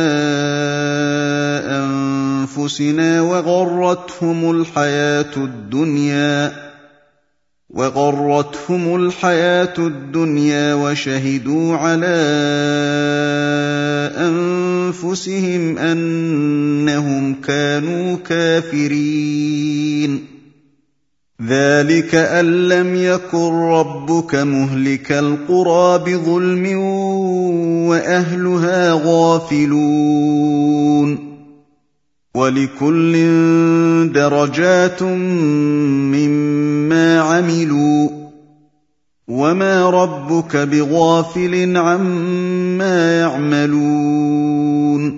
أنفسنا وغرتهم الحياة الدنيا وغرتهم الحياة الدنيا وشهدوا على أنفسهم أنهم كانوا كافرين ذلك أن لم يكن ربك مهلك القرى بظلم وأهلها غافلون ولكل درجات مما عملوا وما ربك بغافل عما يعملون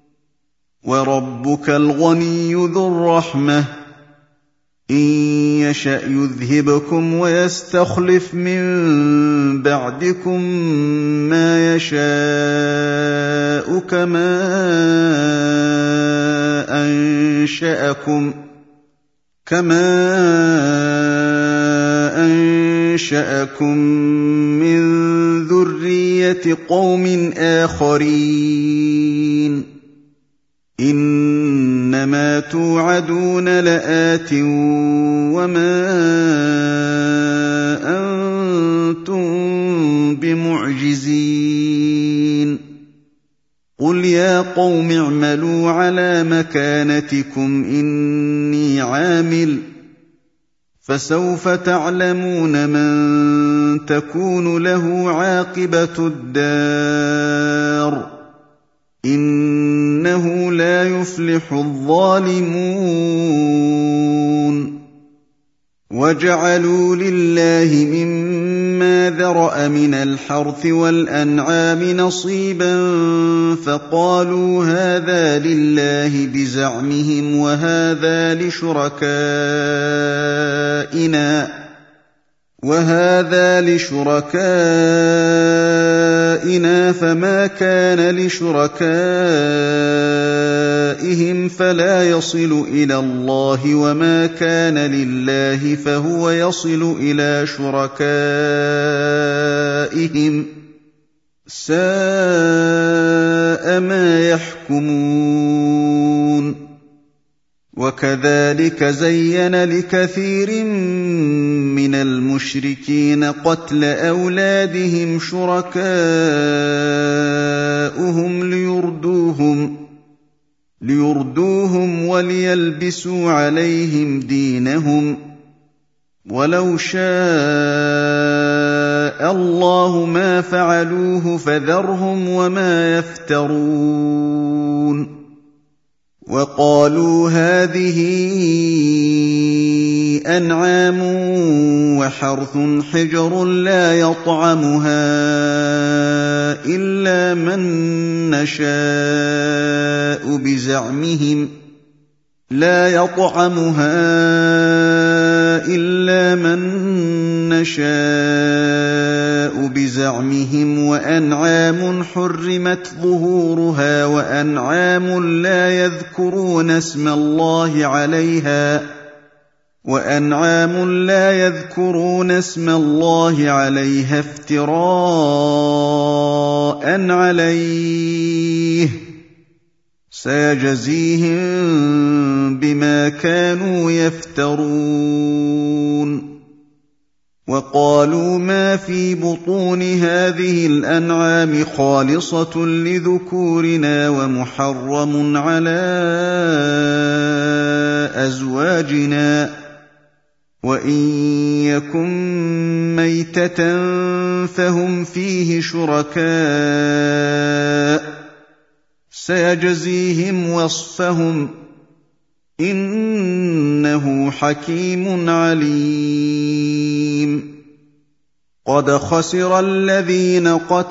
وربك الغني ذو الرحمة إن يشأ يذهبكم ويستخلف من بعدكم ما يشاء كما أنشأكم كما أنشأكم من ذرية قوم آخرين إنما توعدون لآت وما بمعجزين قل يا قوم اعملوا على مكانتكم إني عامل فسوف تعلمون من تكون له عاقبة الدار إنه لا يفلح الظالمون وجعلوا لله مما ذرأ من الحرث والأنعام نصيبا فقالوا هذا لله بزعمهم وهذا لشركائنا وهذا لشركائنا فما كان لشركائهم فلا يصل إلى الله وما كان لله فهو يصل إلى شركائهم ساء ما يحكمون وكذلك زين لكثير من المشركين قتل أولادهم شركاؤهم ليردوهم ليردوهم وليلبسوا عليهم دينهم ولو شاء الله ما فعلوه فذرهم وما يفترون وقالوا هذه أنعام وحرث حجر لا يطعمها إلا من نشاء بزعمهم لا يطعمها إلا من نشاء بزعمهم وأنعام حرمت ظهورها وأنعام لا يذكرون اسم الله عليها وأنعام لا يذكرون اسم الله عليها افتراء عليه سيجزيهم بما كانوا يفترون وقالوا ما في بطون هذه الأنعام خالصة لذكورنا ومحرم على أزواجنا وإن يكن ميتة فهم فيه شركاء سيجزيهم وصفهم إنه حكيم عليم قد خسر الذين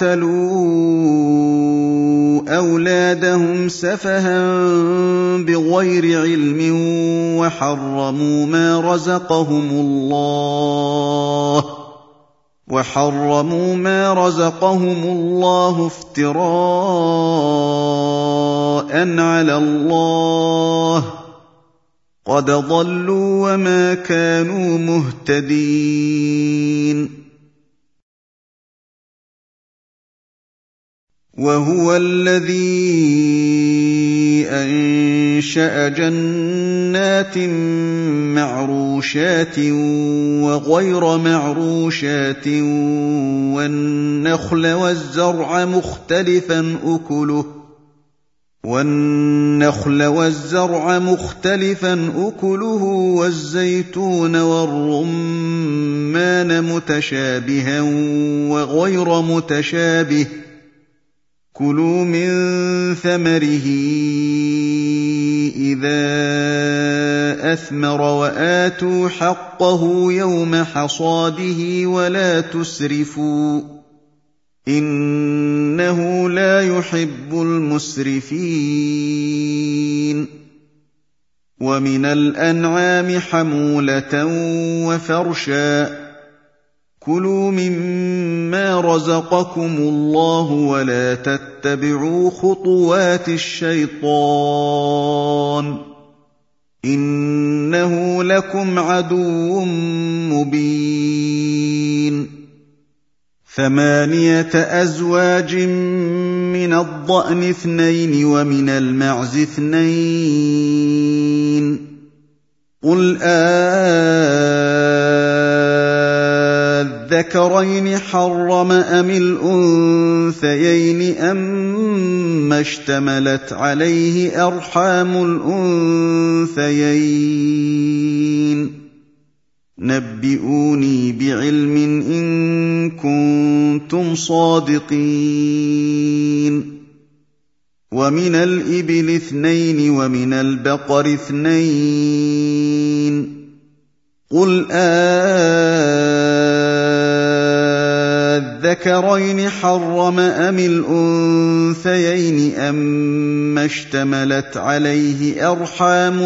قتلوا أولادهم سفها بغير علم وحرموا ما رزقهم الله وحرموا ما رزقهم الله افتراء على الله قد ضلوا وما كانوا مهتدين وهو الذي أنشأ جنات معروشات وغير معروشات والنخل والزرع مختلفا أكله والنخل والزرع مختلفا أكله والزيتون والرمان متشابها وغير متشابه كلوا من ثمره إذا أثمر وآتوا حقه يوم حصاده ولا تسرفوا إنه لا يحب المسرفين ومن الأنعام حمولة وفرشا كلوا مما رزقكم الله ولا تتبعوا خطوات الشيطان إنه لكم عدو مبين ثمانية أزواج من الضأن اثنين ومن المعز اثنين قل أَذَكَرَيْنِ حَرَّمَ أَمِ الْأُنثَيَيْنِ أَمَّا اشْتَمَلَتْ عَلَيْهِ أَرْحَامُ الْأُنثَيَيْنِ نَبِّئُونِي بِعِلْمٍ إِن كُنتُمْ صَادِقِينَ وَمِنَ الْإِبِلِ اثْنَيْنِ وَمِنَ الْبَقَرِ اثْنَيْنِ قُلْ آلذَّكَرَيْنِ حَرَّمَ أَمِ الْأُنثَيَيْنِ أَمَّا اشْتَمَلَتْ عَلَيْهِ أَرْحَامُ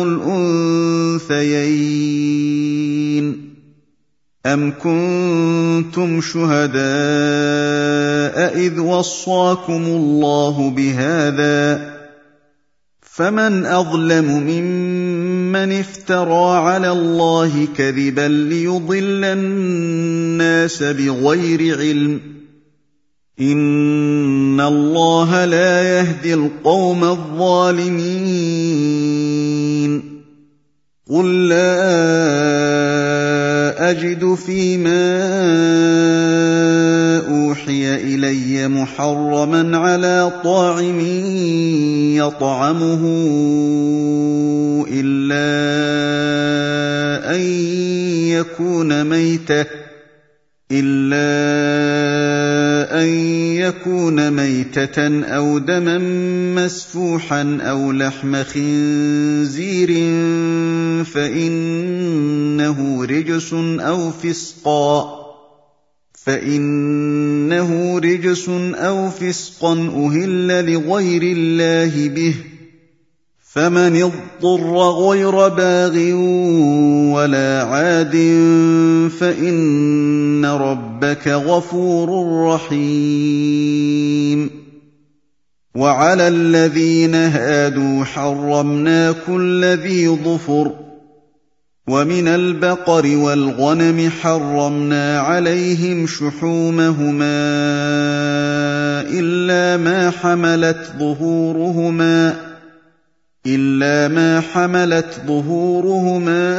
الْأُنثَيَيْنِ أَمْ كُنتُمْ شُهَدَاءَ إِذْ وَصَّاكُمُ اللَّهُ بِهَٰذَا فَمَنْ أَظْلَمُ مِمَّنِ افْتَرَىٰ عَلَى اللَّهِ كَذِبًا لِّيُضِلَّ النَّاسَ بِغَيْرِ عِلْمٍ ۗ إِنَّ اللَّهَ لَا يَهْدِي الْقَوْمَ الظَّالِمِينَ قُل لَّا أَجِدُ فِيمَا أُوحِيَ إِلَيَّ مُحَرَّمًا عَلَىٰ طَاعِمٍ يَطْعَمُهُ إِلَّا أَن يَكُونَ مَيْتَةً إِلَّا أَن يَكُونَ مَيْتَةً أَوْ دَمًا مَّسْفُوحًا أَوْ لَحْمَ خِنزِيرٍ فَإِنَّهُ رِجْسٌ أَوْ فِسْقًا فَإِنَّهُ رِجْسٌ أَوْ فِسْقًا أُهِلَّ لِغَيْرِ اللَّهِ بِهِ ۚ فَمَنِ اضْطُرَّ غَيْرَ بَاغٍ وَلَا عَادٍ فَإِنَّ رَبَّكَ غَفُورٌ رَّحِيمٌ وَعَلَى الَّذِينَ هَادُوا حَرَّمْنَا كُلَّ ذِي ظُفُرٍ ۖ وَمِنَ الْبَقَرِ وَالْغَنَمِ حَرَّمْنَا عَلَيْهِمْ شُحُومَهُمَا إِلَّا مَا حَمَلَتْ ظُهُورُهُمَا إِلَّا مَا حَمَلَتْ ظُهُورُهُمَا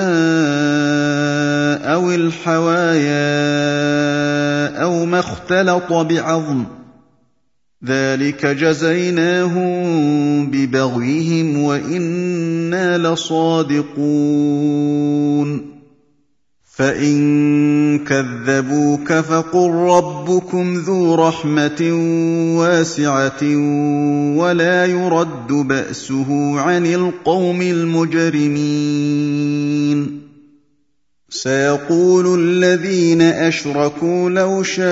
أَوِ الْحَوَايَا أَوْ مَا اخْتَلَطَ بِعَظْمٍ ۚ ذَٰلِكَ جَزَيْنَاهُم بِبَغْيِهِمْ وَإِنَّا لَصَادِقُونَ فَإِن كَذَّبُوكَ فَقُل رَّبُّكُمْ ذُو رَحْمَةٍ وَاسِعَةٍ وَلَا يُرَدُّ بَأْسُهُ عَنِ الْقَوْمِ الْمُجْرِمِينَ سَيَقُولُ الَّذِينَ أَشْرَكُوا لَوْ شَاءَ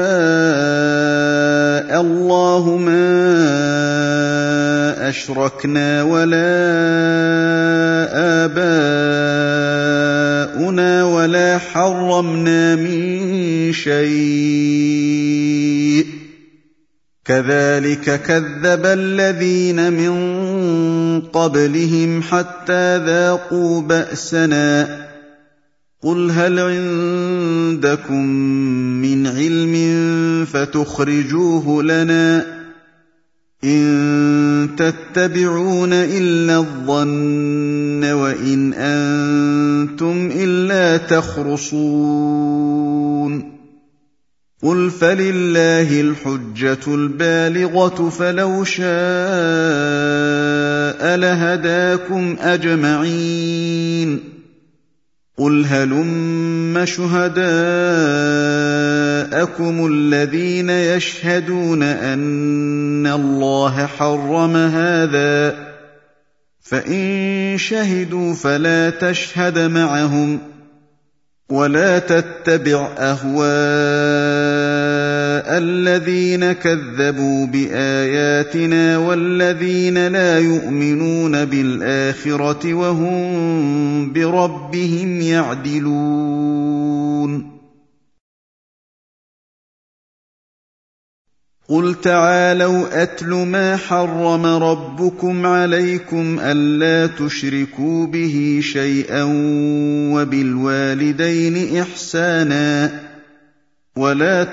اللَّهُ مَا أَشْرَكْنَا وَلَا آبَاؤُنَا وَلَا حَرَّمْنَا مِن شَيْءٍ ۚ كَذَٰلِكَ كَذَّبَ الَّذِينَ مِن قَبْلِهِمْ حَتَّىٰ ذَاقُوا بَأْسَنَا ۗ قُلْ هَلْ عِندَكُم مِّنْ عِلْمٍ فَتُخْرِجُوهُ لَنَا ۖ إِن تَتَّبِعُونَ إِلَّا الظَّنَّ وَإِنْ أَنتُمْ إِلَّا تَخْرُصُونَ قُلْ فَلِلَّهِ الْحُجَّةُ الْبَالِغَةُ فَلَوْ شَاءَ لَهَدَاكُمْ أَجْمَعِينَ قُلْ هَلُمَّ شُهَدَاءَكُمُ الَّذِينَ يَشْهَدُونَ أَنَّ اللَّهَ حَرَّمَ هَٰذَا ۖ فَإِن شَهِدُوا فَلَا تَشْهَدْ مَعَهُمْ ۖ وَلَا تَتَّبِعْ أَهْوَاءَ الَّذِينَ كَذَّبُوا بِآيَاتِنَا وَالَّذِينَ لَا يُؤْمِنُونَ بِالْآخِرَةِ وَهُم بِرَبِّهِمْ يَعْدِلُونَ قُلْ تَعَالَوْا أَتْلُ مَا حَرَّمَ رَبُّكُمْ عَلَيْكُمْ أَلَّا تُشْرِكُوا بِهِ شَيْئًا وَبِالْوَالِدَيْنِ إِحْسَانًا ۖ وَلَا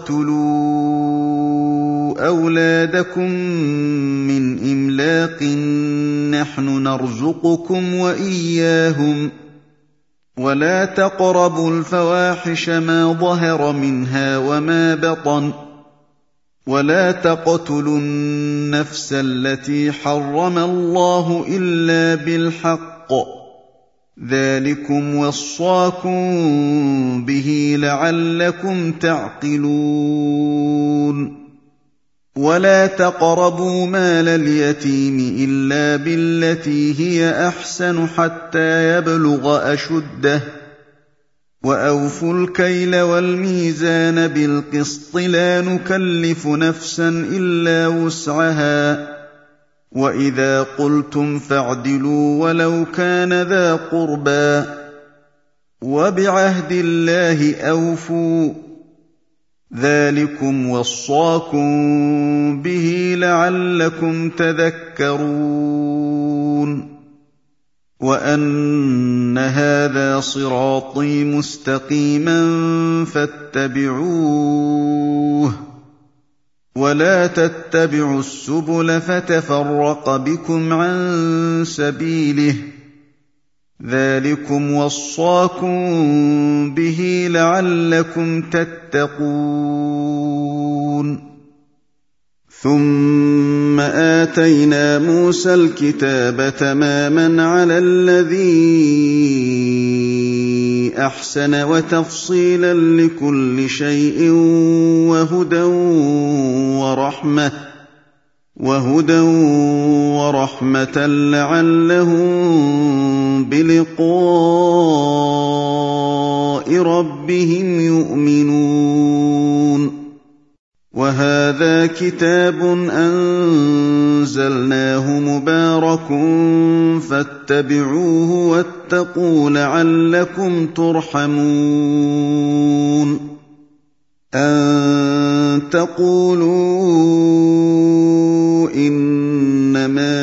تَقْتُلُوا أَوْلَادَكُم مِّنْ إِمْلَاقٍ ۖ نَّحْنُ نَرْزُقُكُمْ وَإِيَّاهُمْ ۖ ولا تقربوا الفواحش ما ظهر منها وما بطن ولا تقتلوا النفس التي حرم الله إلا بالحق ذلكم وصاكم به لعلكم تعقلون ولا تقربوا مال اليتيم إلا بالتي هي أحسن حتى يبلغ أشده وأوفوا الكيل والميزان بالقسط لا نكلف نفسا إلا وسعها وإذا قلتم فاعدلوا ولو كان ذا قربى وبعهد الله أوفوا ذلكم وصاكم به لعلكم تذكرون وأن هذا صراطي مستقيما فاتبعوه ولا تتبعوا السبل فتفرق بكم عن سبيله ذلكم وصاكم به لعلكم تتقون ثم آتينا موسى الكتاب تماما على الذي أحسن وتفصيلا لكل شيء وهدى ورحمة وهدى ورحمة لعلهم بلقاء ربهم يؤمنون وهذا كتاب أنزلناه مبارك فاتبعوه واتقوا لعلكم ترحمون أن تقولوا إنما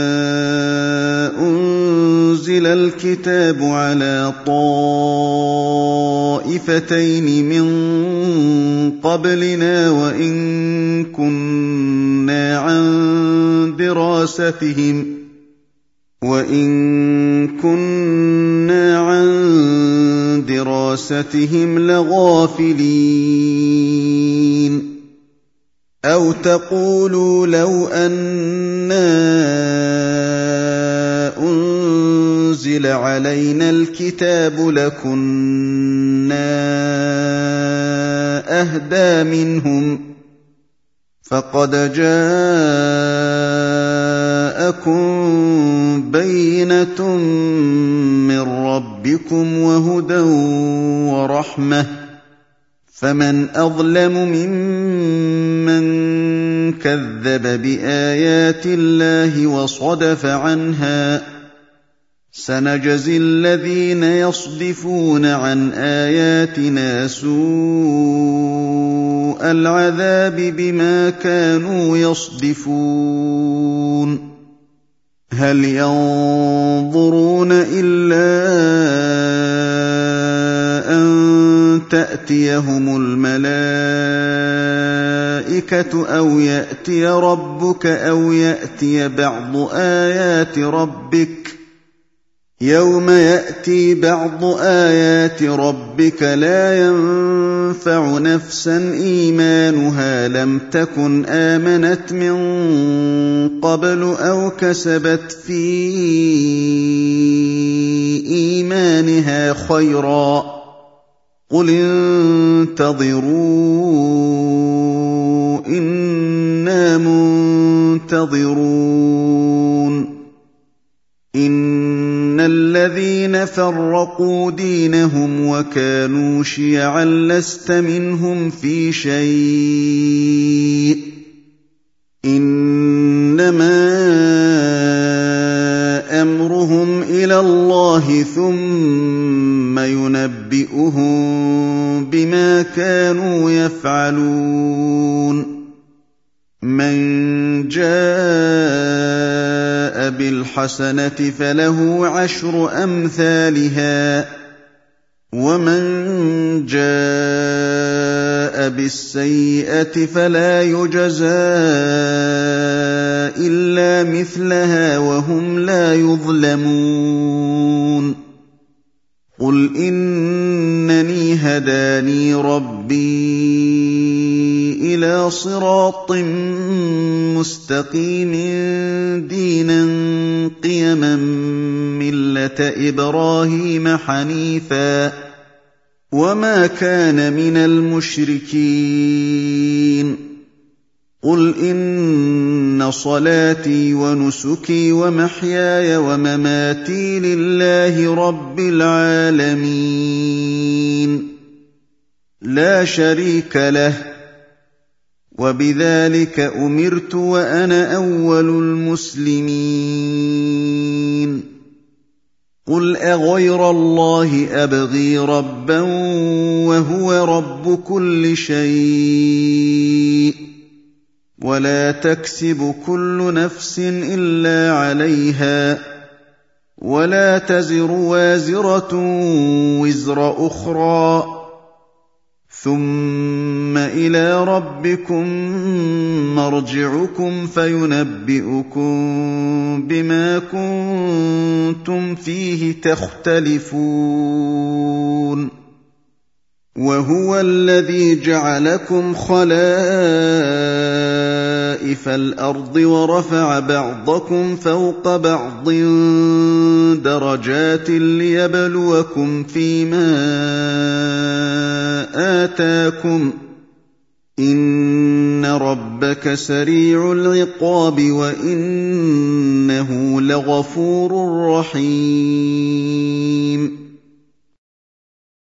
أنزل الكتاب على طائفتين من قبلنا وإن كنا عن دراستهم وإن كنا عن دراستهم لغافلين أو تقولوا لو أنا أنزل علينا الكتاب لكنا أهدى منهم فقد جاءكم بينة من ربكم وهدى ورحمة فمن أظلم ممن كذب بآيات الله وصدف عنها سنجزي الذين يصدفون عن آياتنا سوء العذاب بما كانوا يصدفون هل ينظرون إلا أن تأتيهم الملائكة أو يأتي ربك أو يأتي بعض آيات ربك يوم يأتي بعض آيات ربك لا ينفع نفسا إيمانها لم تكن آمنت من قبل أو كسبت في إيمانها خيرا قل انتظروا إنا منتظرون إن الذين فرقوا دينهم وكانوا شيعا لست منهم في شيء إنما أمرهم إلى الله ثم ينبئهم بما كانوا يفعلون من جاء بالحسنة فله عشر أمثالها ومن جاء بالسيئة فلا يجزى إلا مثلها وهم لا يظلمون قُلْ إِنَّنِي هَدَانِي رَبِّي إِلَىٰ صِرَاطٍ مُّسْتَقِيمٍ دِينًا قِيَمًا مِّلَّةَ إِبْرَاهِيمَ حَنِيفًا وَمَا كَانَ مِنَ الْمُشْرِكِينَ قُلْ إِنَّ صَلَاتِي وَنُسُكِي وَمَحْيَايَ وَمَمَاتِي لِلَّهِ رَبِّ الْعَالَمِينَ لَا شَرِيكَ لَهُ ۖ وَبِذَٰلِكَ أُمِرْتُ وَأَنَا أَوَّلُ الْمُسْلِمِينَ قُلْ أَغَيْرَ اللَّهِ أَبْغِي رَبًّا وَهُوَ رَبُّ كُلِّ شَيْءٍ وَلَا تَكْسِبُ كُلُّ نَفْسٍ إِلَّا عَلَيْهَا وَلَا تَزِرُ وَازِرَةٌ وِزْرَ أُخْرَىٰ ثُمَّ إِلَىٰ رَبِّكُم مَّرْجِعُكُمْ فَيُنَبِّئُكُم بِمَا كُنتُمْ فِيهِ تَخْتَلِفُونَ وَهُوَ الَّذِي جَعَلَكُمْ خَلَائِفَ الْأَرْضِ وَرَفَعَ بَعْضَكُمْ فَوْقَ بَعْضٍ دَرَجَاتٍ لِّيَبْلُوَكُمْ فِيمَا آتَاكُمْ ۗ إِنَّ رَبَّكَ سَرِيعُ الْعِقَابِ وَإِنَّهُ لَغَفُورٌ رَّحِيمٌ